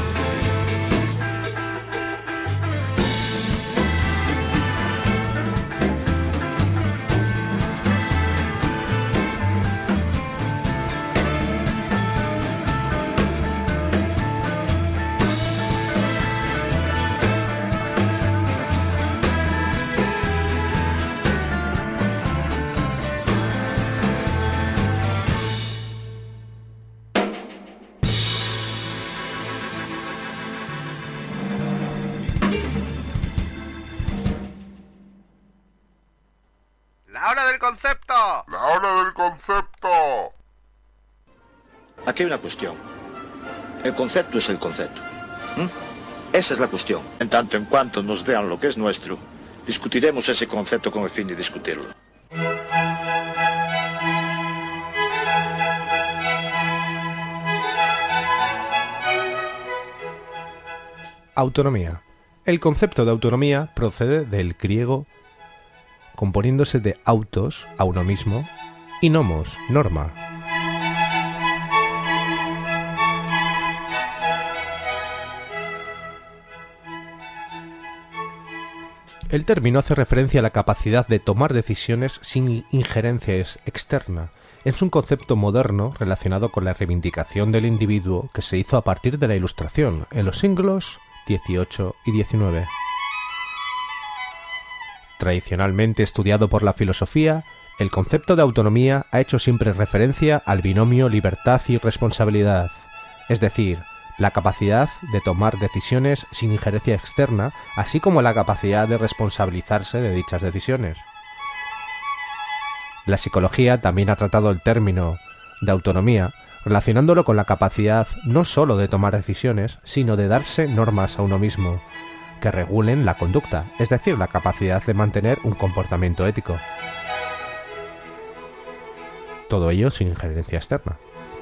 ¡La hora del concepto! ¡La hora del concepto! Aquí hay una cuestión. El concepto es el concepto. Esa es la cuestión. En tanto en cuanto nos den lo que es nuestro, discutiremos ese concepto con el fin de discutirlo. Autonomía. El concepto de autonomía procede del griego, componiéndose de autos, a uno mismo, y nomos, norma. El término hace referencia a la capacidad de tomar decisiones sin injerencia externa es un concepto moderno relacionado con la reivindicación del individuo que se hizo a partir de la Ilustración en los siglos XVIII y XIX. Tradicionalmente estudiado por la filosofía, el concepto de autonomía ha hecho siempre referencia al binomio libertad y responsabilidad, es decir, la capacidad de tomar decisiones sin injerencia externa, así como la capacidad de responsabilizarse de dichas decisiones. La psicología también ha tratado el término de autonomía, relacionándolo con la capacidad no sólo de tomar decisiones, sino de darse normas a uno mismo, que regulen la conducta, es decir, la capacidad de mantener un comportamiento ético. Todo ello sin injerencia externa.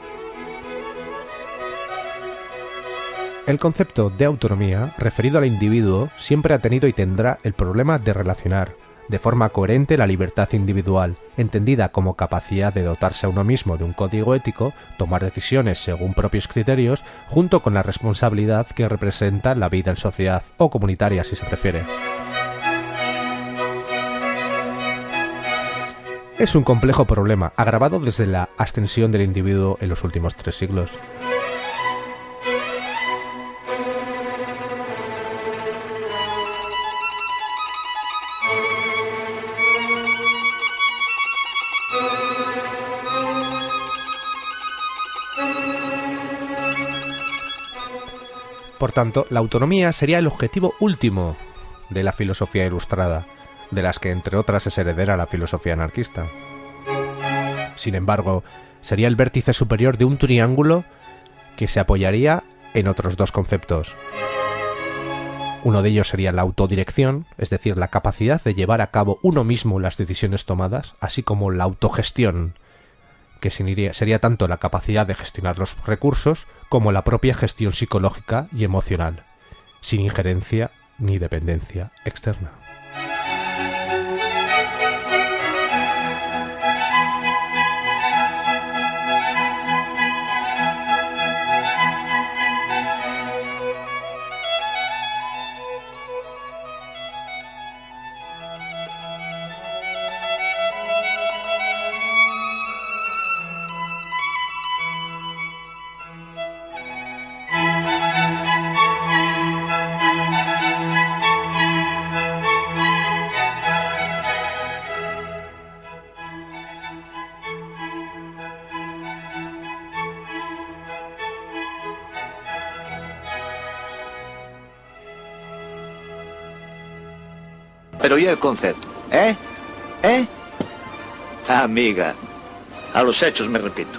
El concepto de autonomía, referido al individuo, siempre ha tenido y tendrá el problema de relacionar de forma coherente la libertad individual, entendida como capacidad de dotarse a uno mismo de un código ético, tomar decisiones según propios criterios, junto con la responsabilidad que representa la vida en sociedad, o comunitaria si se prefiere. Es un complejo problema, agravado desde la ascensión del individuo en los últimos 3 siglos. Por tanto, la autonomía sería el objetivo último de la filosofía ilustrada, de las que entre otras es heredera la filosofía anarquista. Sin embargo, sería el vértice superior de un triángulo que se apoyaría en otros 2 conceptos. Uno de ellos sería la autodirección, es decir, la capacidad de llevar a cabo uno mismo las decisiones tomadas, así como la autogestión, que sería tanto la capacidad de gestionar los recursos como la propia gestión psicológica y emocional, sin injerencia ni dependencia externa. Pero ¿y el concepto? Amiga, a los hechos me repito.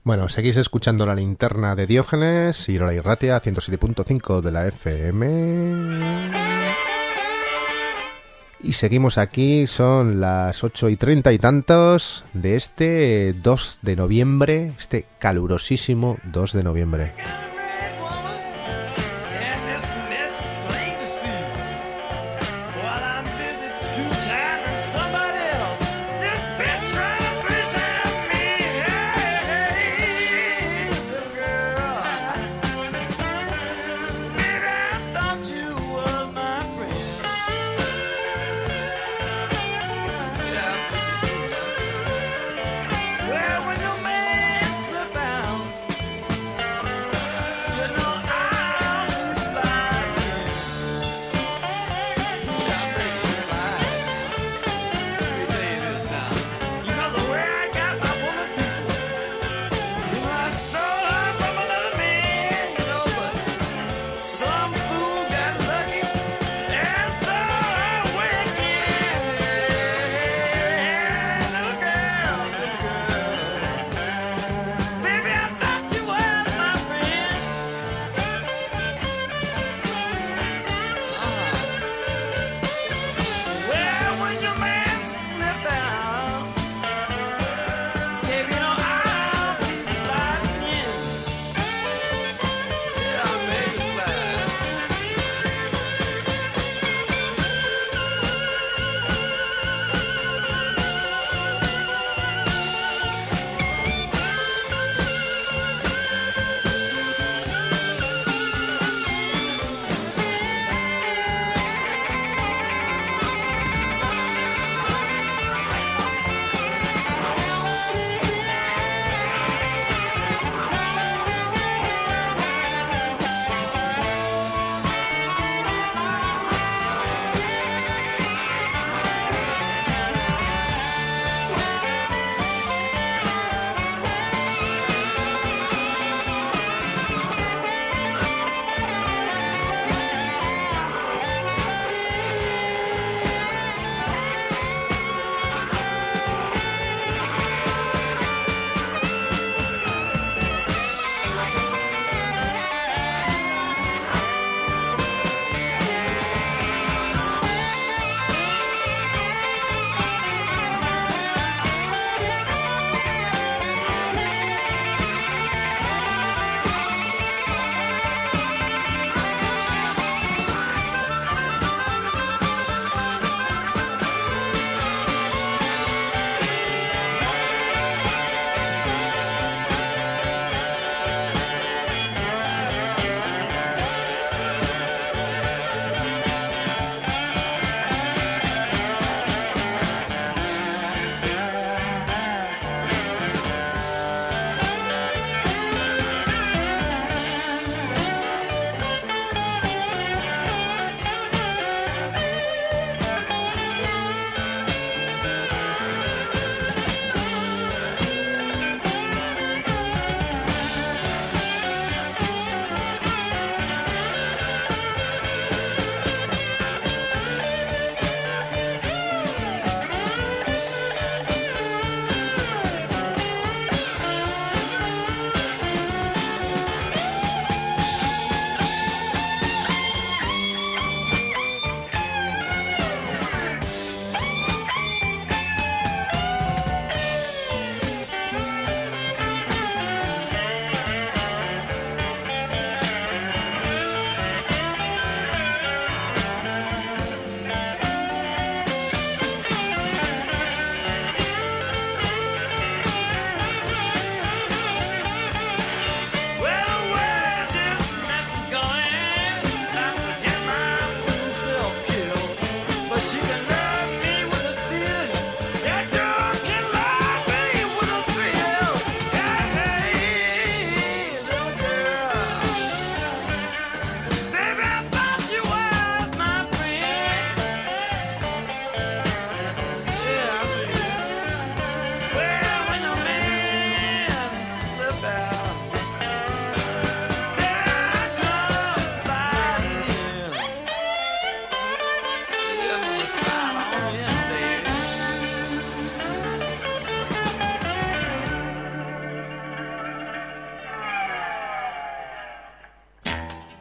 Bueno, seguís escuchando La Linterna de Diógenes, Irola y Ratia, 107.5 de la FM. Y seguimos aquí, son las 8:30 y tantos de este 2 de noviembre, este calurosísimo 2 de noviembre.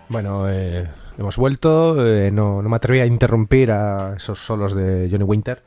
Bueno, hemos vuelto. No me atreví a interrumpir a esos solos de Johnny Winter.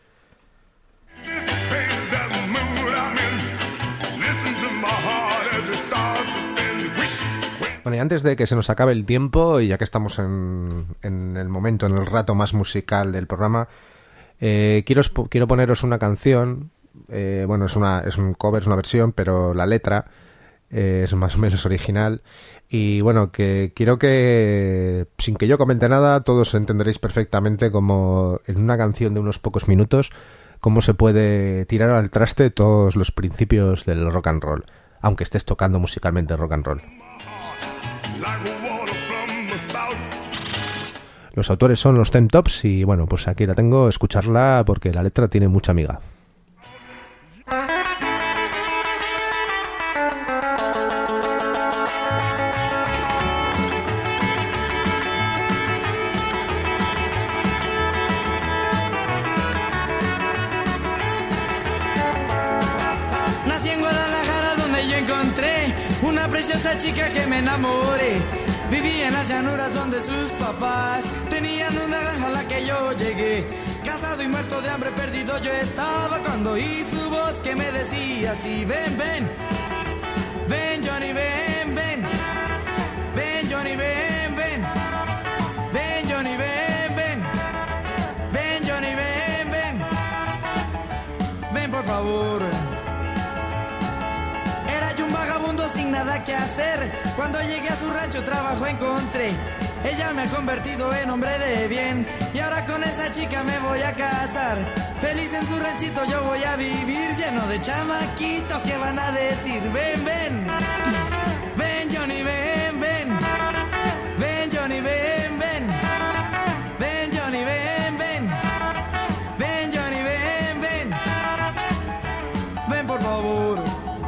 Bueno, y antes de que se nos acabe el tiempo, y ya que estamos en el momento, en el rato más musical del programa, quiero poneros una canción. Bueno, es un cover, es una versión, pero la letra es más o menos original. Y bueno, que quiero que, sin que yo comente nada, todos entenderéis perfectamente como en una canción de unos pocos minutos, cómo se puede tirar al traste todos los principios del rock and roll, aunque estés tocando musicalmente rock and roll. Los autores son los Ten Tops y bueno, pues aquí la tengo, escucharla porque la letra tiene mucha miga. Esa chica que me enamoré, vivía en las llanuras donde sus papás tenían una granja a la que yo llegué. Casado y muerto de hambre, perdido yo estaba cuando oí su voz que me decía así: ven, ven, ven Johnny, ven, ven, ven Johnny, ven, ven, ven Johnny, ven, ven, ven Johnny, ven, ven, ven por favor. Sin nada que hacer, cuando llegué a su rancho trabajo encontré. Ella me ha convertido en hombre de bien y ahora con esa chica me voy a casar. Feliz en su ranchito yo voy a vivir, lleno de chamaquitos que van a decir: ven, ven, ven Johnny, ven, ven, ven Johnny, ven, ven, ven Johnny, ven, ven, ven Johnny, ven, ven, ven por favor.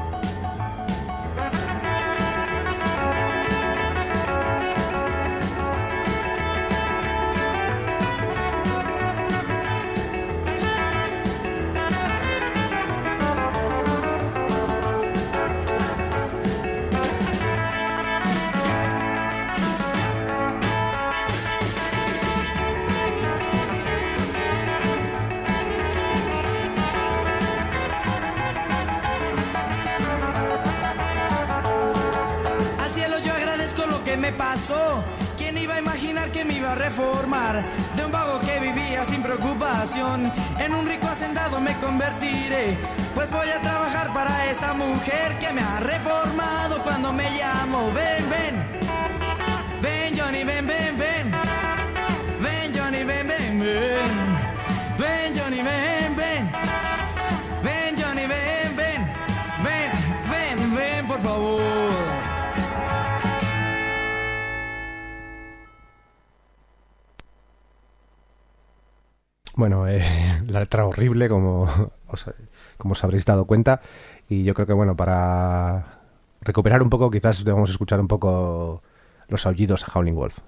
Me pasó, ¿quién iba a imaginar que me iba a reformar? De un vago que vivía sin preocupación, en un rico hacendado me convertiré. Pues voy a trabajar para esa mujer que me ha reformado cuando me llamo. Ven, ven, ven Johnny, ven, ven, ven, ven Johnny, ven, ven, ven, ven Johnny, ven, ven, ven Johnny, ven, ven, ven, ven, ven por favor. Bueno, la letra horrible, como os habréis dado cuenta, y yo creo que bueno, para recuperar un poco quizás debemos escuchar un poco los aullidos a Howling Wolf.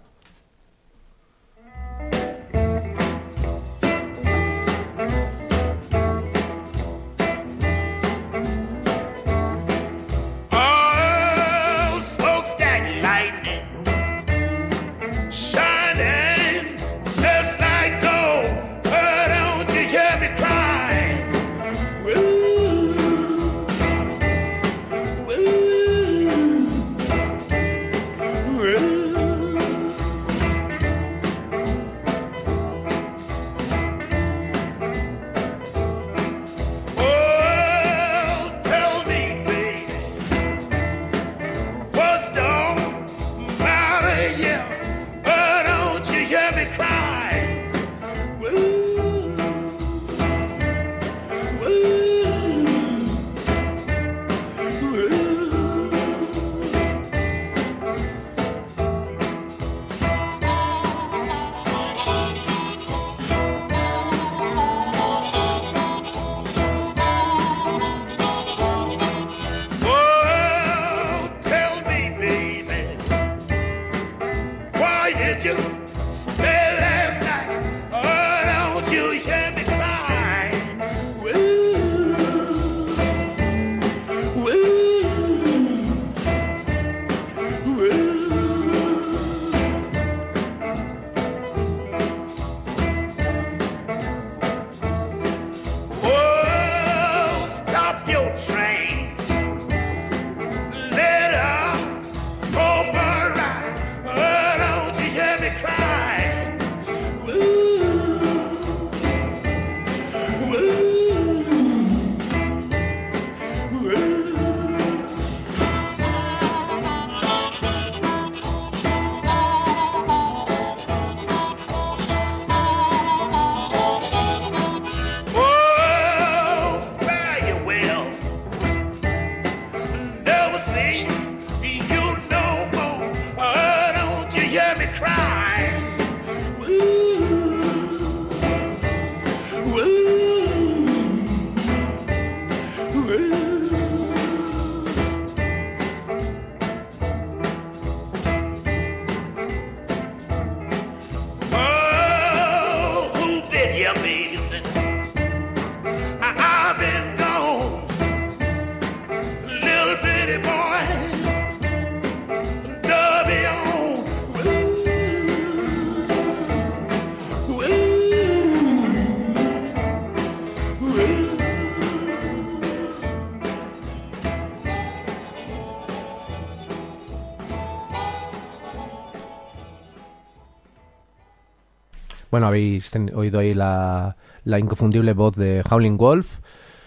Bueno, habéis oído ahí la inconfundible voz de Howling Wolf.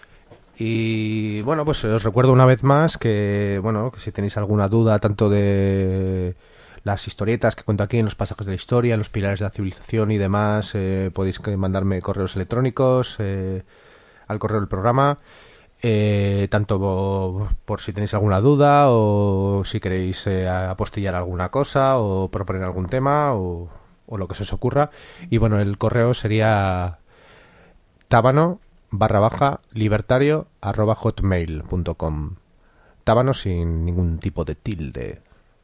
Y bueno, pues os recuerdo una vez más que, bueno, que si tenéis alguna duda tanto de las historietas que cuento aquí en los pasajes de la historia, en los pilares de la civilización y demás, podéis mandarme correos electrónicos al correo del programa, tanto por si tenéis alguna duda o si queréis apostillar alguna cosa o proponer algún tema o lo que se os ocurra. Y bueno, el correo sería tabano_libertario@hotmail.com. Tábano sin ningún tipo de tilde.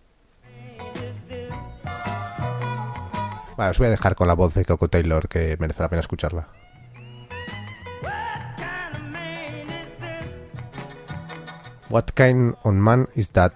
Vale, os voy a dejar con la voz de Coco Taylor, que merece la pena escucharla. What kind of man is that?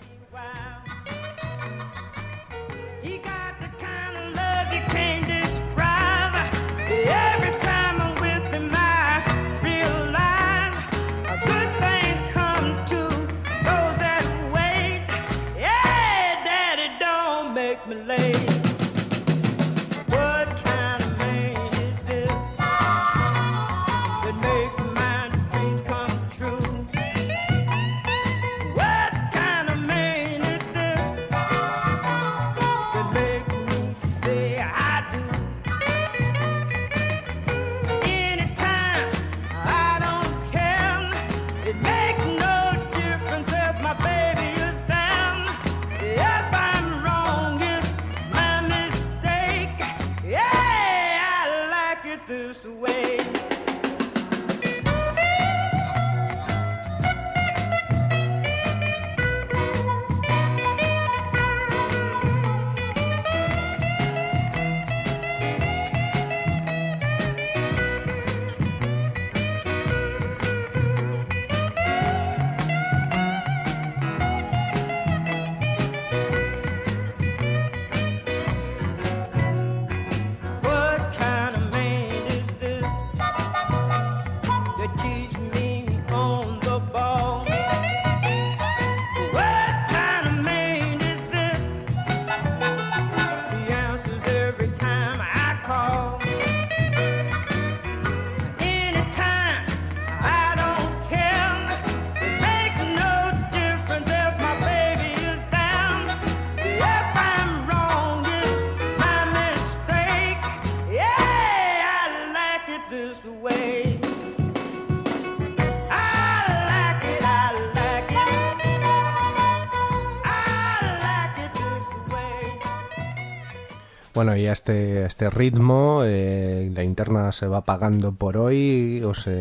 Bueno, y a este ritmo la interna se va apagando por hoy. Os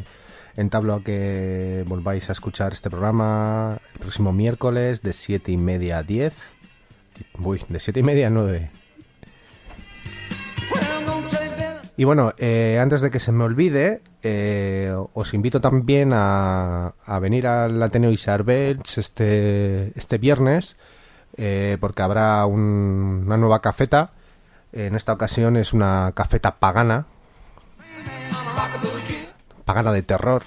entablo a que volváis a escuchar este programa el próximo miércoles de 7:30 a 10. Uy, de 7:30 a 9. Y bueno, antes de que se me olvide, os invito también a venir al Ateneo Isarbelch este viernes, porque habrá una nueva cafeta. En esta ocasión es una cafeta pagana de terror,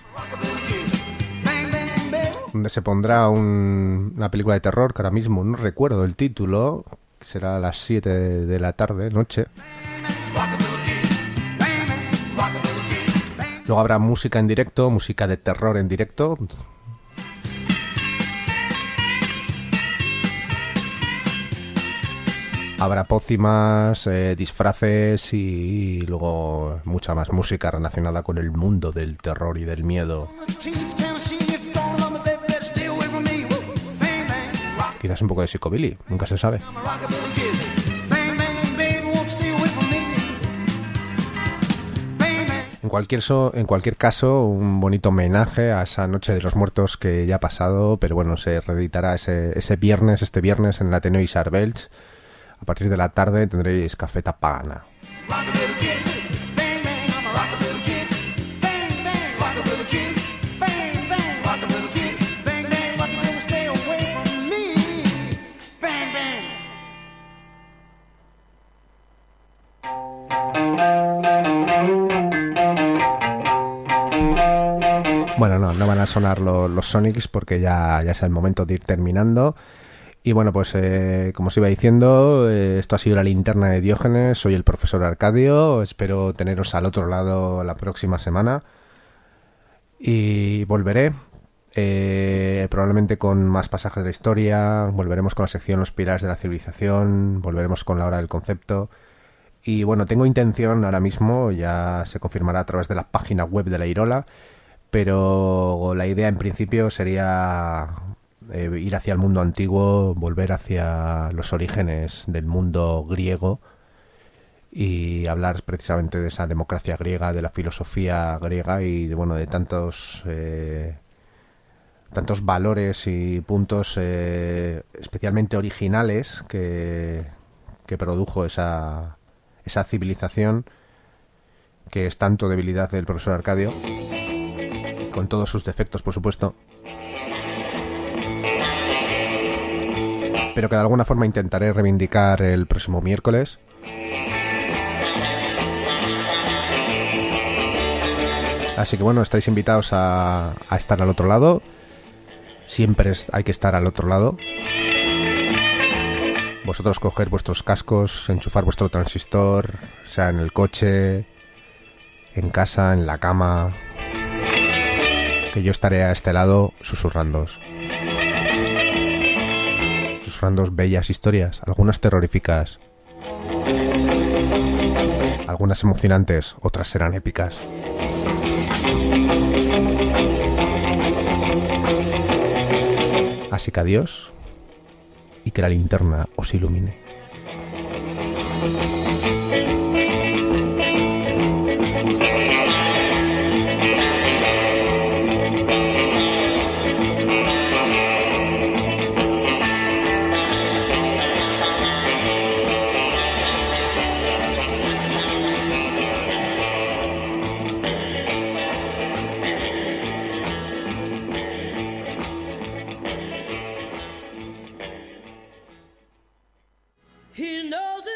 donde se pondrá una película de terror que ahora mismo no recuerdo el título, que será a las 7 de la tarde, noche. Luego habrá música en directo, música de terror en directo. Habrá pócimas, disfraces y luego mucha más música relacionada con el mundo del terror y del miedo. Quizás un poco de psicobilly, nunca se sabe. En cualquier caso, un bonito homenaje a esa Noche de los Muertos que ya ha pasado, pero bueno, se reeditará este viernes en el Ateneo Isarbelch. A partir de la tarde tendréis cafeta pagana. Bueno, no van a sonar los Sonics porque ya es el momento de ir terminando. Y bueno, pues como os iba diciendo, esto ha sido la linterna de Diógenes, soy el profesor Arcadio, espero teneros al otro lado la próxima semana y volveré, probablemente con más pasajes de la historia, volveremos con la sección Los Pilares de la Civilización, volveremos con la hora del concepto y bueno, tengo intención ahora mismo, ya se confirmará a través de la página web de la Irola, pero la idea en principio sería ir hacia el mundo antiguo, volver hacia los orígenes del mundo griego y hablar precisamente de esa democracia griega, de la filosofía griega y de, bueno, de tantos valores y puntos especialmente originales que produjo esa civilización que es tanto debilidad del profesor Arcadio, con todos sus defectos, por supuesto, pero que de alguna forma intentaré reivindicar el próximo miércoles. Así que bueno, estáis invitados a estar al otro lado. Siempre hay que estar al otro lado. Vosotros coger vuestros cascos, enchufar vuestro transistor, sea en el coche, en casa, en la cama, que yo estaré a este lado susurrándoos bellas historias, algunas terroríficas, algunas emocionantes, otras serán épicas. Así que adiós y que la linterna os ilumine. He knows it.